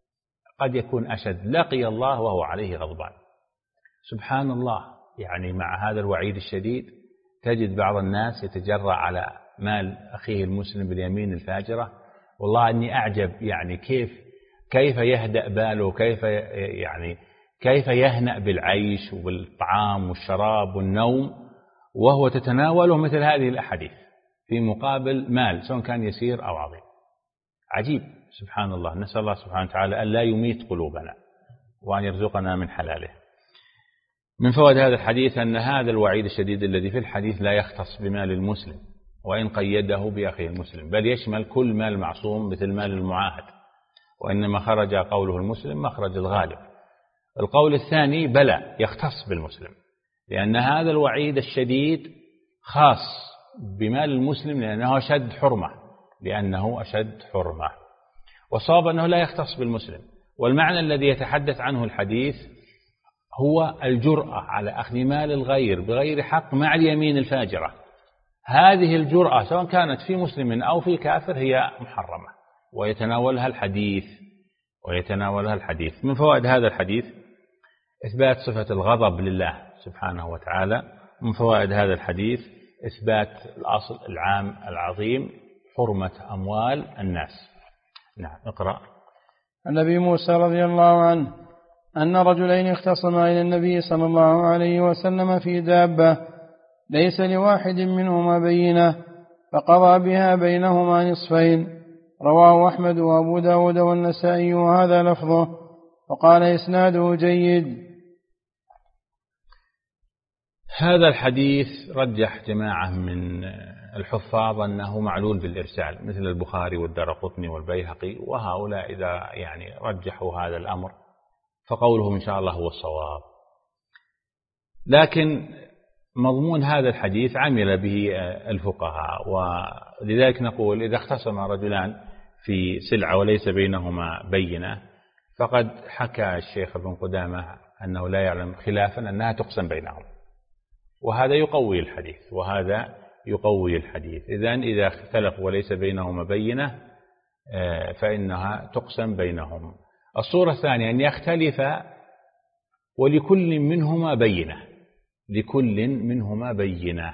[SPEAKER 2] قد يكون أشد لقي الله وهو عليه غضبان. سبحان الله. يعني مع هذا الوعيد الشديد تجد بعض الناس يتجرأ على مال أخيه المسلم باليمين الفاجرة. والله أني أعجب يعني كيف كيف يهدأ باله كيف يعني كيف يهنأ بالعيش وبالطعام والشراب والنوم وهو تتناوله مثل هذه الأحاديث في مقابل مال سواء كان يسير أو عظيم. عجيب. سبحان الله. نسأل الله سبحانه وتعالى أن لا يميت قلوبنا وأن يرزقنا من حلاله. من فوائد هذا الحديث أن هذا الوعيد الشديد الذي في الحديث لا يختص بمال المسلم وإن قيده بأخيه المسلم، بل يشمل كل مال معصوم مثل مال المعاهد، وإنما خرج قوله المسلم مخرج الغالب. القول الثاني بلى يختص بالمسلم، لأن هذا الوعيد الشديد خاص بمال المسلم لأنه أشد حرمة لأنه أشد حرمة وصاب أنه لا يختص بالمسلم. والمعنى الذي يتحدث عنه الحديث هو الجرأة على أخذ مال الغير بغير حق مع اليمين الفاجرة. هذه الجرأة سواء كانت في مسلم أو في كافر هي محرمة ويتناولها الحديث ويتناولها الحديث. من فوائد هذا الحديث إثبات صفة الغضب لله سبحانه وتعالى. من فوائد هذا الحديث إثبات الأصل العام العظيم حرمة أموال الناس. نعم. اقرأ.
[SPEAKER 1] عن أبي موسى رضي الله عنه أن رجلين اختصما إلى النبي صلى الله عليه وسلم في دابة ليس لواحد منهما بينة فقضى بها بينهما نصفين. رواه أحمد وأبو داود والنسائي وهذا لفظه، وقال إسناده جيد.
[SPEAKER 2] هذا الحديث رجح جماعة من الحفاظ أنه معلول بالإرسال مثل البخاري والدارقطني والبيهقي، وهؤلاء إذا يعني رجحوا هذا الأمر فقولهم إن شاء الله هو الصواب. لكن مضمون هذا الحديث عمل به الفقهاء، ولذلك نقول إذا اختصم رجلان في سلعة وليس بينهما بينة فقد حكى الشيخ ابن قدامة أنه لا يعلم خلافا أنها تقسم بينهم، وهذا يقوي الحديث وهذا يقوي الحديث. إذن إذا اختلفوا وليس بينهما بينة فإنها تقسم بينهم. الصورة الثانية أن يختلف ولكل منهما بينة، لكل منهما بينة،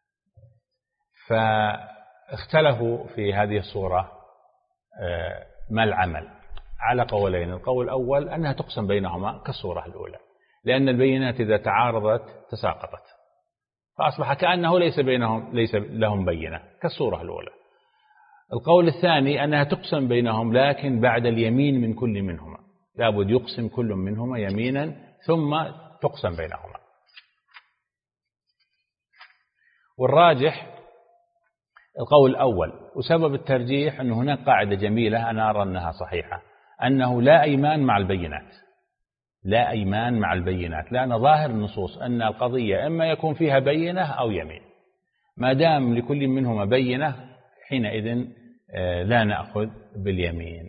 [SPEAKER 2] فاختلفوا في هذه الصورة ما العمل على قولين. القول الأول أنها تقسم بينهما كالصورة الأولى، لأن البينات إذا تعارضت تساقطت فأصبح كأنه ليس بينهم ليس لهم بينة كالصورة الأولى. القول الثاني أنها تقسم بينهم لكن بعد اليمين من كل منهما، لابد يقسم كل منهما يمينا ثم تقسم بينهما. والراجح القول الأول، وسبب الترجيح أن هناك قاعدة جميلة أنا أرى أنها صحيحة، أنه لا أيمان مع البينات، لا أيمان مع البينات، لأن ظاهر النصوص أن القضية إما يكون فيها بينة أو يمين، ما دام لكل منهما بينة حينئذ لا نأخذ باليمين.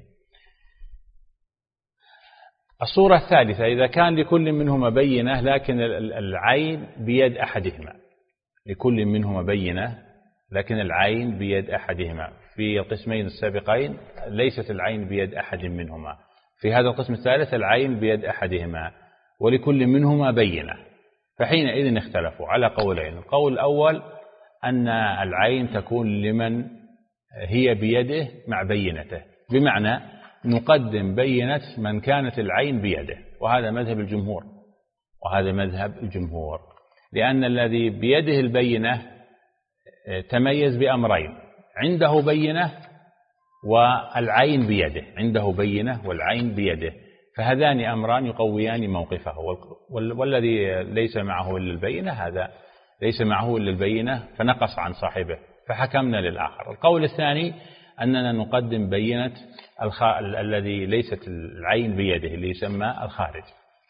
[SPEAKER 2] الصورة الثالثة إذا كان لكل منهما بينة لكن العين بيد أحدهما، لكل منهما بينة لكن العين بيد أحدهما، في القسمين السابقين ليست العين بيد أحد منهما، في هذا القسم الثالث العين بيد أحدهما ولكل منهما بينة، فحينئذ اختلفوا على قولين. القول الأول أن العين تكون لمن هي بيده مع بينته، بمعنى نقدم بينة من كانت العين بيده، وهذا مذهب الجمهور، وهذا مذهب الجمهور، لأن الذي بيده البينة تميز بأمرين، عنده بينة والعين بيده، عنده بينة والعين بيده، فهذان أمران يقويان موقفه، والذي ليس معه إلا البينة هذا ليس معه إلا البينة فنقص عن صاحبه فحكمنا للآخر. القول الثاني أننا نقدم بينة الخ... الذي ليست العين بيده اللي يسمى الخارج.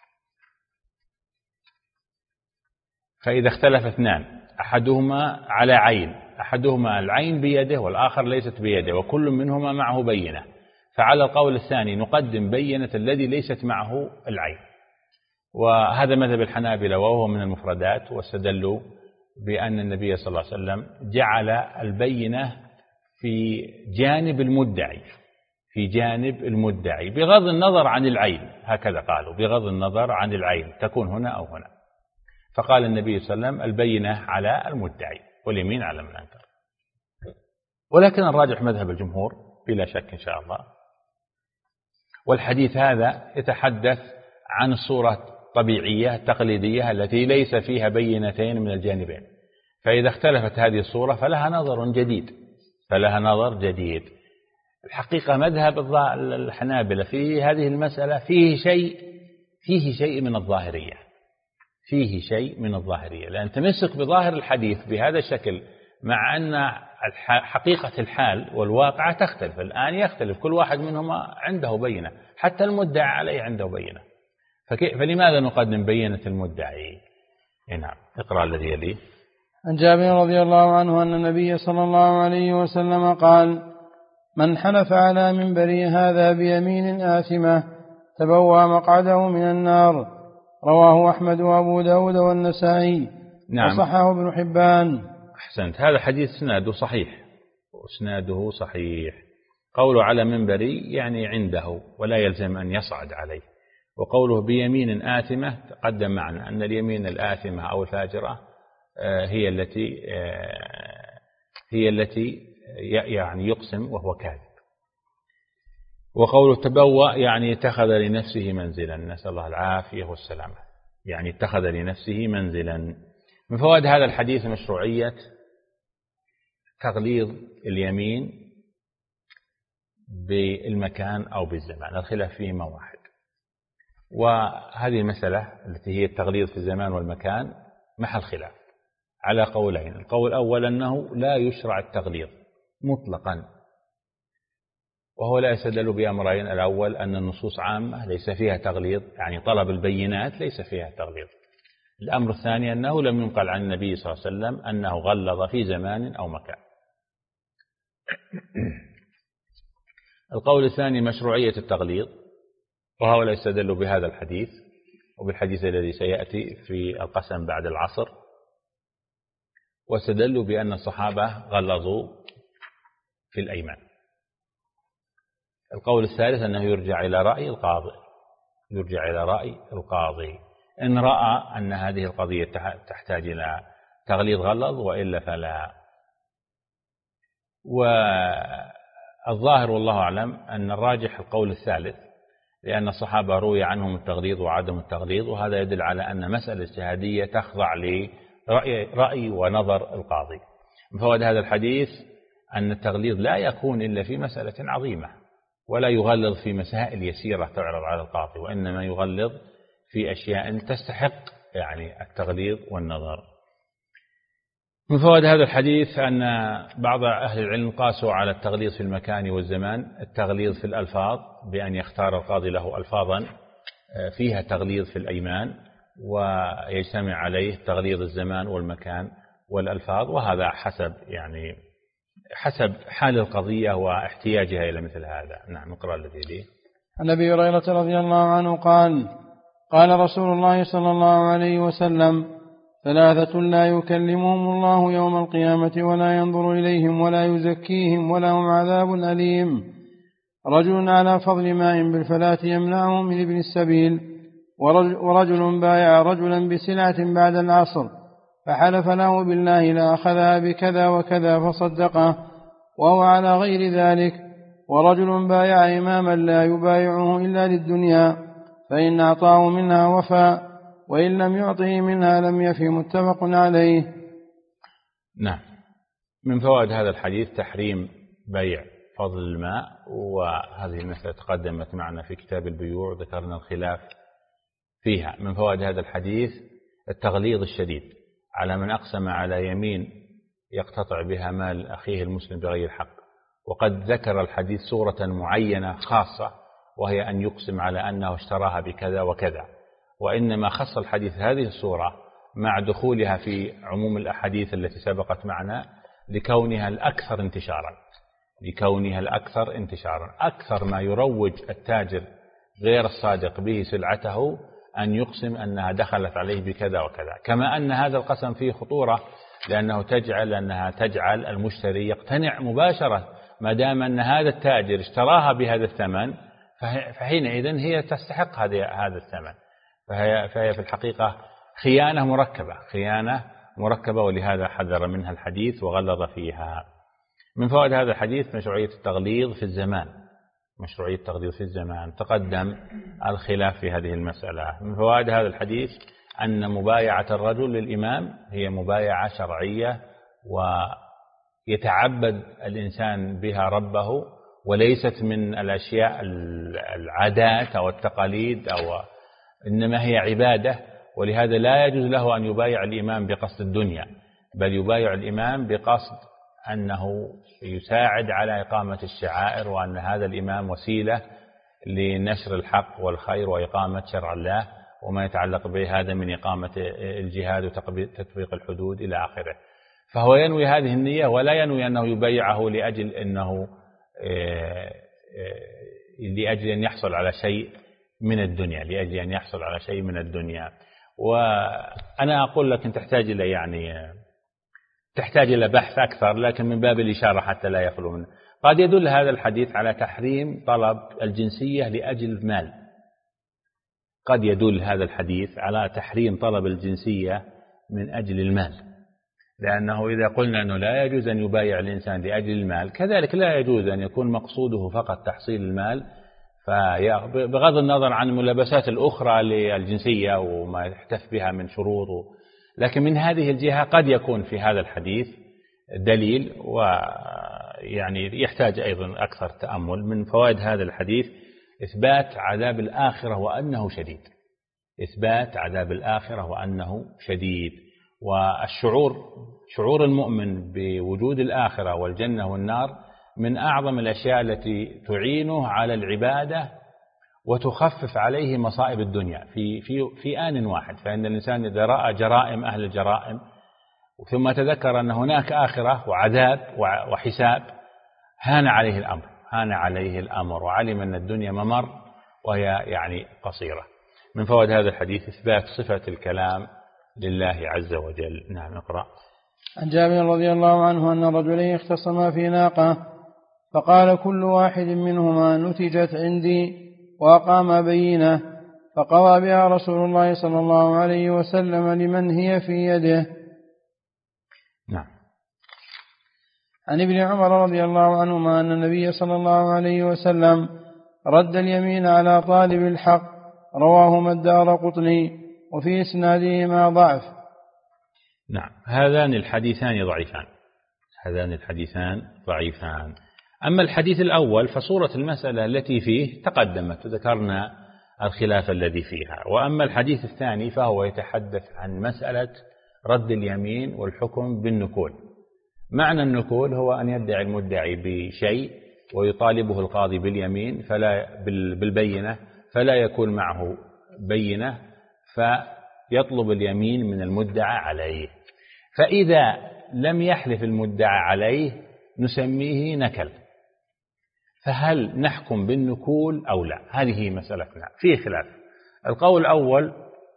[SPEAKER 2] فإذا اختلف اثنان أحدهما على عين، أحدهما العين بيده والآخر ليست بيده وكل منهما معه بينة، فعلى القول الثاني نقدم بينة الذي ليست معه العين، وهذا مذهب الحنابلة وهو من المفردات، واستدلوا بأن النبي صلى الله عليه وسلم جعل البينة في جانب المدعي، في جانب المدعي بغض النظر عن العين، هكذا قالوا بغض النظر عن العين تكون هنا أو هنا، فقال النبي صلى الله عليه وسلم البينة على المدعي واليمين على من أنكر. ولكن الراجح مذهب الجمهور بلا شك إن شاء الله. والحديث هذا يتحدث عن الصورة الطبيعية التقليدية التي ليس فيها بينتين من الجانبين، فإذا اختلفت هذه الصورة فلها نظر جديد، فلها نظر جديد. الحقيقة مذهب الحنابلة في هذه المسألة فيه شيء فيه شيء من الظاهرية، فيه شيء من الظاهرية، لأن تمسك بظاهر الحديث بهذا الشكل مع أن حقيقة الحال والواقع تختلف. الآن يختلف، كل واحد منهما عنده بينة، حتى المدعي عليه عنده بينة، فلماذا نقدم بينة المدعي؟ نعم، اقرأ الذي يليه.
[SPEAKER 1] عن جابر رضي الله عنه أن النبي صلى الله عليه وسلم قال: من حلف على منبري هذا بيمين آثمة تبوأ مقعده من النار. رواه أحمد وأبو داود والنسائي.
[SPEAKER 2] نعم.
[SPEAKER 1] وصححه ابن حبان.
[SPEAKER 2] أحسنت. هذا حديث اسناده صحيح، اسناده صحيح. قوله على منبري يعني عنده ولا يلزم أن يصعد عليه، وقوله بيمين آثمة تقدم معنا أن اليمين الآثمة أو الفاجرة هي التي هي التي يعني يقسم وهو كاذب. وقول تبوأ يعني اتخذ لنفسه منزلا، نسأل الله العافية والسلامة، يعني اتخذ لنفسه منزلا. من فوائد هذا الحديث مشروعية تغليظ اليمين بالمكان أو بالزمان، الخلاف فيهما واحد. وهذه المسألة التي هي التغليظ في الزمان والمكان محل خلاف على قولين. القول الأول أنه لا يشرع التغليظ مطلقا، وهو لا يستدل بأمرين: الأول أن النصوص عامة ليس فيها تغليظ، يعني طلب البينات ليس فيها تغليظ. الأمر الثاني أنه لم ينقل عن النبي صلى الله عليه وسلم أنه غلظ في زمان أو مكان. القول الثاني مشروعية التغليظ، وهو لا يستدل بهذا الحديث وبالحديث الذي سيأتي في القسم بعد العصر، واستدلوا بأن الصحابة غلظوا في الأيمان. القول الثالث أنه يرجع إلى رأي القاضي، يرجع إلى رأي القاضي إن رأى أن هذه القضية تحتاج إلى تغليظ غلظ، وإلا فلا. والظاهر والله أعلم أن الراجح القول الثالث، لأن الصحابة روي عنهم التغليظ وعدم التغليظ، وهذا يدل على أن مسألة اجتهادية تخضع لرأي رأي ونظر القاضي. من فوائد هذا الحديث أن التغليظ لا يكون إلا في مسألة عظيمة، ولا يغلظ في مسائل يسيرة تعرض على القاضي، وإنما يغلظ في أشياء تستحق يعني التغليظ والنظر. من فوائد هذا الحديث أن بعض أهل العلم قاسوا على التغليظ في المكان والزمان التغليظ في الألفاظ، بأن يختار القاضي له ألفاظا فيها تغليظ في الأيمان، ويجتمع عليه تغليظ الزمان والمكان والألفاظ، وهذا حسب يعني حسب حال القضية واحتياجها إلى مثل هذا. نعم، نقرأ الذي ليه.
[SPEAKER 1] عن أبي هريرة رضي الله عنه قال: قال رسول الله صلى الله عليه وسلم: ثلاثة لا يكلمهم الله يوم القيامة ولا ينظر إليهم ولا يزكيهم ولهم عذاب أليم: رجل على فضل ماء بالفلاة يمنعه من ابن السبيل، ورجل بايع رجلا بسلعة بعد العصر فحلف له بالله لا أخذها بكذا وكذا فصدقه وهو على غير ذلك، ورجل بايع إماما لا يبايعه إلا للدنيا فإن أعطاه منها وفى وإن لم يعطه منها لم يفي، متفق عليه.
[SPEAKER 2] نعم. من فوائد هذا الحديث تحريم بيع فضل الماء، وهذه المسألة تقدمت معنا في كتاب البيوع، ذكرنا الخلاف فيها. من فوائد هذا الحديث التغليظ الشديد على من أقسم على يمين يقتطع بها مال أخيه المسلم بغير حق، وقد ذكر الحديث صورة معينة خاصة، وهي أن يقسم على أنه اشتراها بكذا وكذا، وإنما خص الحديث هذه الصورة مع دخولها في عموم الأحاديث التي سبقت معنا لكونها الأكثر انتشارا لكونها الأكثر انتشارا أكثر ما يروج التاجر غير الصادق به سلعته أن يقسم أنها دخلت عليه بكذا وكذا، كما أن هذا القسم فيه خطورة، لأنه تجعل أنها تجعل المشتري يقتنع مباشرة ما دام أن هذا التاجر اشتراها بهذا الثمن، فحينئذ هي تستحق هذا الثمن، فهي, فهي في الحقيقة خيانة مركبة خيانة مركبة ولهذا حذر منها الحديث وغلظ فيها. من فوائد هذا الحديث مشروعية التغليظ في الزمان مشروعية التغليظ في الزمان تقدم الخلاف في هذه المسألة. من فوائد هذا الحديث أن مبايعة الرجل للإمام هي مبايعة شرعية ويتعبد الإنسان بها ربه، وليست من الأشياء العادات أو التقاليد، أو إنما هي عبادة، ولهذا لا يجوز له أن يبايع الإمام بقصد الدنيا، بل يبايع الإمام بقصد أنه يساعد على إقامة الشعائر، وأن هذا الإمام وسيلة لنشر الحق والخير وإقامة شرع الله وما يتعلق به هذا من إقامة الجهاد وتطبيق الحدود إلى آخره. فهو ينوي هذه النية، ولا ينوي أنه يبايعه لأجل أنه لأجل أن يحصل على شيء من الدنيا لأجل أن يحصل على شيء من الدنيا. وأنا أقول لك أن تحتاج إلى يعني تحتاج إلى بحث أكثر، لكن من باب الإشارة حتى لا يخلو منه. قد يدل هذا الحديث على تحريم طلب الجنسية لأجل المال قد يدل هذا الحديث على تحريم طلب الجنسية من أجل المال، لأنه إذا قلنا أنه لا يجوز أن يبايع الإنسان لأجل المال، كذلك لا يجوز أن يكون مقصوده فقط تحصيل المال فبغض النظر عن الملابسات الأخرى للجنسية وما يحتف بها من شروط، لكن من هذه الجهة قد يكون في هذا الحديث دليل، ويعني يحتاج أيضا أكثر تأمل. من فوائد هذا الحديث إثبات عذاب الآخرة وأنه شديد، إثبات عذاب الآخرة وأنه شديد، والشعور شعور المؤمن بوجود الآخرة والجنة والنار من أعظم الأشياء التي تعينه على العبادة وتخفف عليه مصائب الدنيا في في في آن واحد. فإن الإنسان إذا رأى جرائم أهل الجرائم ثم تذكر أن هناك آخرة وعذاب وحساب هان عليه الأمر، هان عليه الأمر وعلم أن الدنيا ممر وهي يعني قصيرة. من فوائد هذا الحديث إثبات صفة الكلام لله عز وجل. نعم، اقرأ.
[SPEAKER 1] عن جابر رضي الله عنه أن رجلين اختصما في ناقة، فقال كل واحد منهما نتجت عندي، وأقام بينة، فقضى بها رسول الله صلى الله عليه وسلم لمن هي في يده.
[SPEAKER 2] نعم.
[SPEAKER 1] عن ابن عمر رضي الله عنهما أن النبي صلى الله عليه وسلم رد اليمين على طالب الحق، رواهما الدارقطني، وفي إسنادهما ضعف.
[SPEAKER 2] نعم، هذان الحديثان ضعيفان، هذان الحديثان ضعيفان. أما الحديث الأول فصورة المسألة التي فيه تقدمت وذكرنا الخلاف الذي فيها، وأما الحديث الثاني فهو يتحدث عن مسألة رد اليمين والحكم بالنكول. معنى النكول هو أن يدعي المدعي بشيء ويطالبه القاضي باليمين فلا بالبينة فلا يكون معه بينة، فيطلب اليمين من المدعى عليه، فإذا لم يحلف المدعى عليه نسميه نكل. فهل نحكم بالنكول أو لا؟ هذه مسألتنا فيه خلاف. القول الأول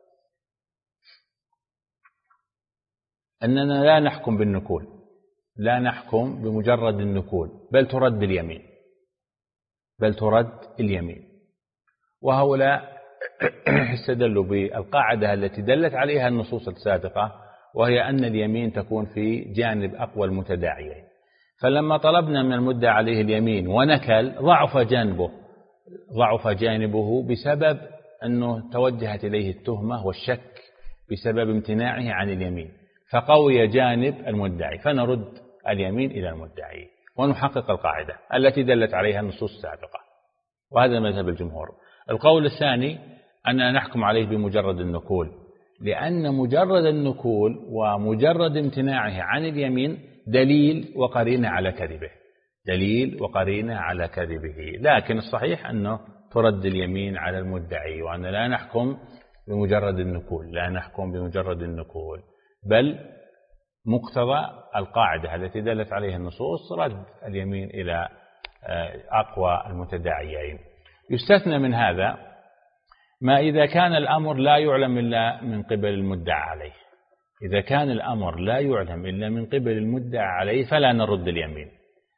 [SPEAKER 2] أننا لا نحكم بالنكول، لا نحكم بمجرد النكول، بل ترد اليمين، بل ترد اليمين. وهؤلاء استدلوا بالقاعدة التي دلت عليها النصوص السابقة، وهي أن اليمين تكون في جانب أقوى المتداعيين. فلما طلبنا من المدعى عليه اليمين ونكل ضعف جانبه، ضعف جانبه بسبب أنه توجهت إليه التهمة والشك بسبب امتناعه عن اليمين، فقوي جانب المدعي، فنرد اليمين إلى المدعي ونحقق القاعدة التي دلت عليها النصوص السابقة، وهذا مذهب الجمهور. القول الثاني أننا نحكم عليه بمجرد النكول، لأن مجرد النكول ومجرد امتناعه عن اليمين دليل وقرينة على كذبه، دليل وقرينة على كذبه. لكن الصحيح أنه ترد اليمين على المدعي، وأن لا نحكم بمجرد النكول، لا نحكم بمجرد النكول، بل مقتضى القاعدة التي دلت عليها النصوص رد اليمين إلى أقوى المتداعيين. يستثنى من هذا ما إذا كان الأمر لا يعلم إلا من قبل المدعى عليه، إذا كان الأمر لا يعلم إلا من قبل المدعى عليه فلا نرد اليمين.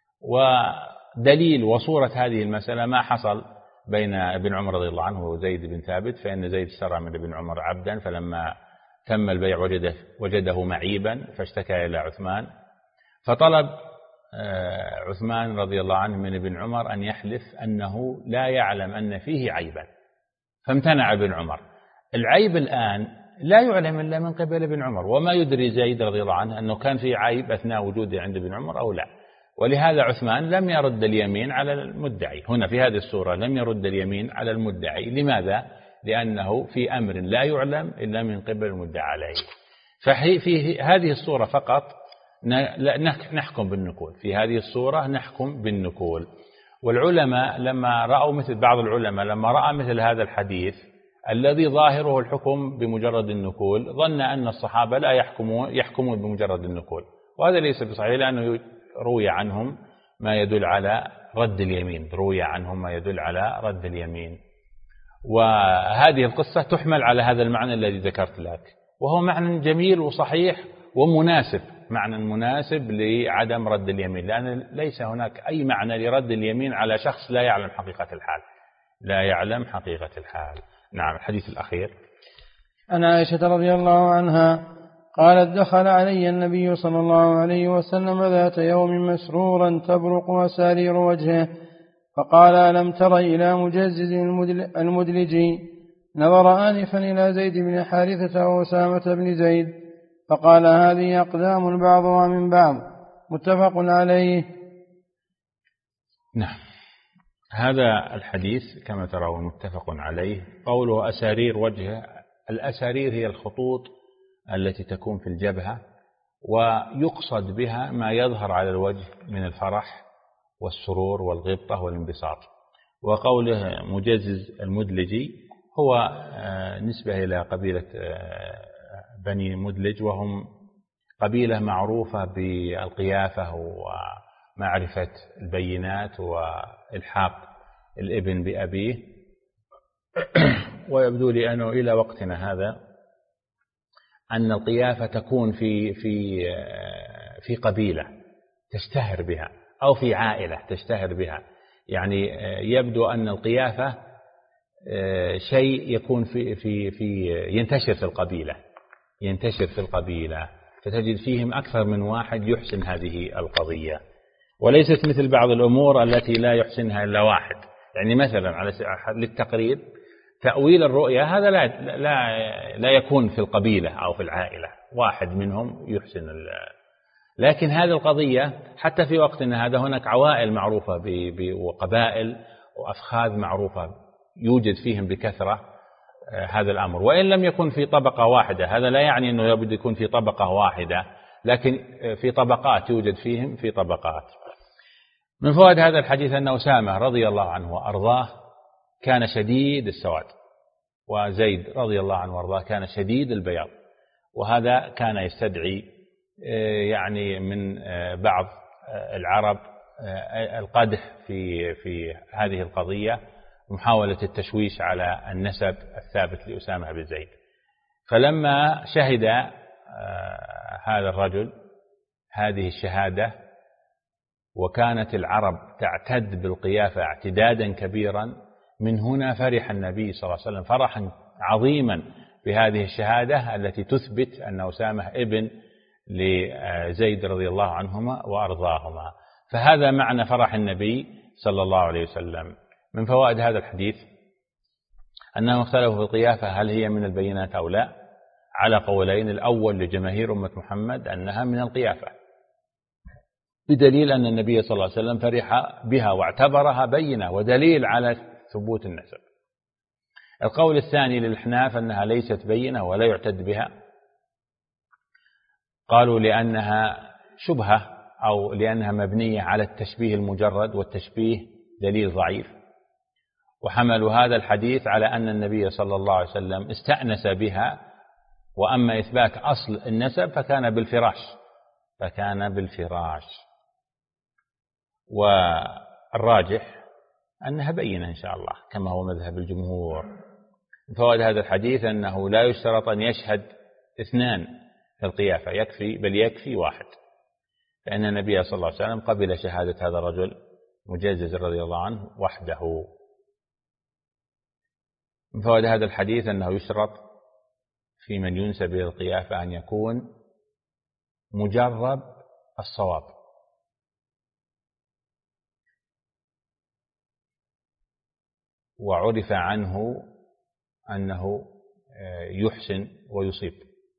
[SPEAKER 2] ودليل وصورة هذه المسألة ما حصل بين ابن عمر رضي الله عنه وزيد بن ثابت، فإن زيد اشترى من ابن عمر عبدا، فلما تم البيع وجده, وجده معيبا فاشتكى إلى عثمان، فطلب عثمان رضي الله عنه من ابن عمر أن يحلف أنه لا يعلم أن فيه عيبا، فامتنع ابن عمر. العيب الآن لا يعلم إلا من قبل ابن عمر، وما يدري زيد رضي الله عنه أنه كان في عيب أثناء وجوده عند ابن عمر أو لا. ولهذا عثمان لم يرد اليمين على المدعي هنا في هذه الصورة، لم يرد اليمين على المدعي. لماذا؟ لأنه في أمر لا يعلم إلا من قبل المدعى عليه. ففي هذه الصورة فقط نحكم بالنكول، في هذه الصورة نحكم بالنكول. والعلماء لما رأوا مثل بعض العلماء لما رأى مثل هذا الحديث الذي ظاهره الحكم بمجرد النكول ظن أن الصحابة لا يحكمون يحكمون بمجرد النكول، وهذا ليس بصحيح، لأنه روي عنهم ما يدل على رد اليمين، روي عنهم ما يدل على رد اليمين. وهذه القصة تحمل على هذا المعنى الذي ذكرت لك، وهو معنى جميل وصحيح ومناسب، معنى مناسب لعدم رد اليمين، لأن ليس هناك أي معنى لرد اليمين على شخص لا يعلم حقيقة الحال، لا يعلم حقيقة الحال. نعم. الحديث الأخير
[SPEAKER 1] عن عائشة رضي الله عنها قالت دخل علي النبي صلى الله عليه وسلم ذات يوم مسرورا تبرق أسارير وجهه، فقال: ألم تر إلى مجزز المدلجي؟ نظر آنفا إلى زيد بن حارثة وأسامة بن زيد فقال: هذه أقدام بعضها من بعض، متفق عليه.
[SPEAKER 2] نعم، هذا الحديث كما ترون متفق عليه. قوله أسارير وجهه، الأسارير هي الخطوط التي تكون في الجبهة، ويقصد بها ما يظهر على الوجه من الفرح والسرور والغبطة والانبساط. وقوله مجزز المدلجي هو نسبة إلى قبيلة بني مدلج، وهم قبيلة معروفة بالقيافة ومعرفة البينات وإلحاق الابن بأبيه. ويبدو لي أنه إلى وقتنا هذا أن القيافة تكون في في في قبيلة تشتهر بها، أو في عائلة تشتهر بها. يعني يبدو أن القيافة شيء يكون في في في ينتشر في القبيلة ينتشر في القبيلة فتجد فيهم أكثر من واحد يحسن هذه القضية، وليست مثل بعض الأمور التي لا يحسنها إلا واحد. يعني مثلا على للتقريب تأويل الرؤيا هذا لا لا لا يكون في القبيلة أو في العائلة واحد منهم يحسن. لكن هذه القضية حتى في وقتنا هذا هناك عوائل معروفة وقبائل وأفخاذ معروفة يوجد فيهم بكثرة هذا الأمر، وإن لم يكن في طبقة واحدة. هذا لا يعني أنه يبدو يكون في طبقة واحدة، لكن في طبقات يوجد فيهم في طبقات. من فوائد هذا الحديث أن أسامة رضي الله عنه وأرضاه كان شديد السواد، وزيد رضي الله عنه وأرضاه كان شديد البياض، وهذا كان يستدعي يعني من بعض العرب القدح في في هذه القضية، محاولة التشويش على النسب الثابت لأسامة بن زيد. فلما شهد هذا الرجل هذه الشهادة، وكانت العرب تعتد بالقيافة اعتدادا كبيرا، من هنا فرح النبي صلى الله عليه وسلم فرحا عظيما بهذه الشهادة التي تثبت أن أسامة ابن لزيد رضي الله عنهما وأرضاهما. فهذا معنى فرح النبي صلى الله عليه وسلم. من فوائد هذا الحديث أنهم اختلفوا في القيافة هل هي من البينات أو لا، على قولين. الأول لجماهير أمة محمد أنها من القيافة، بدليل أن النبي صلى الله عليه وسلم فرح بها واعتبرها بينة ودليل على ثبوت النسب. القول الثاني للأحناف أنها ليست بينة ولا يعتد بها، قالوا لأنها شبهة أو لأنها مبنية على التشبيه المجرد، والتشبيه دليل ضعيف، وحملوا هذا الحديث على أن النبي صلى الله عليه وسلم استأنس بها، وأما إثبات أصل النسب فكان بالفراش فكان بالفراش والراجح أنها بينة إن شاء الله كما هو مذهب الجمهور. فوائد هذا الحديث أنه لا يشترط أن يشهد اثنان في القيافة، يكفي بل يكفي واحد، فإن النبي صلى الله عليه وسلم قبل شهادة هذا الرجل مجزز رضي الله عنه وحده. من فوائد هذا الحديث أنه يشترط في من ينسب إلى القيافة أن يكون مجرب الصواب، وعرف عنه أنه يحسن ويصيب.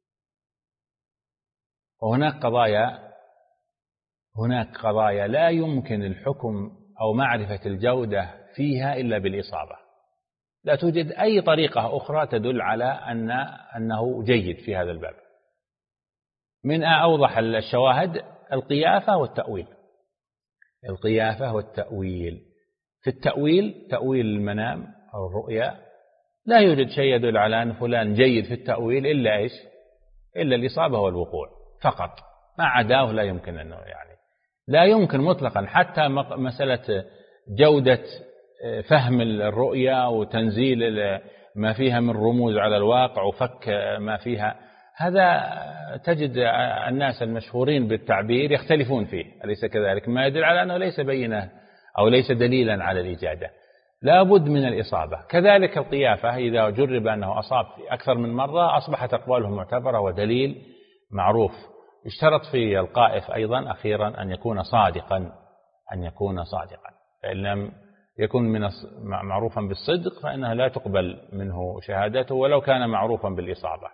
[SPEAKER 2] وهناك قضايا هناك قضايا لا يمكن الحكم أو معرفة الجودة فيها إلا بالإصابة، لا توجد أي طريقة أخرى تدل على أن أنه جيد في هذا الباب. من أوضح الشواهد القيافة والتأويل القيافة والتأويل في التأويل تأويل المنام أو الرؤيا لا يوجد شيء يدل على أن فلان جيد في التأويل إلا إيش إلا الإصابة والوقوع فقط، ما عداه لا يمكن أنه يعني لا يمكن مطلقا. حتى مسألة جودة فهم الرؤيا وتنزيل ما فيها من رموز على الواقع وفك ما فيها، هذا تجد الناس المشهورين بالتعبير يختلفون فيه، أليس كذلك؟ ما يدل على أنه ليس بينة أو ليس دليلا على الإجادة، لا بد من الإصابة. كذلك القيافة إذا جرب أنه أصاب في أكثر من مرة أصبحت أقواله معتبرة ودليل معروف. اشترط في القائف أيضا أخيرا أن يكون صادقا أن يكون صادقا فإن لم يكون من معروفا بالصدق فإنها لا تقبل منه شهادته ولو كان معروفا بالإصابة.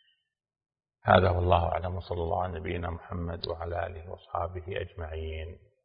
[SPEAKER 2] هذا والله أعلم، وصلى الله على نبينا محمد وعلى آله وأصحابه أجمعين.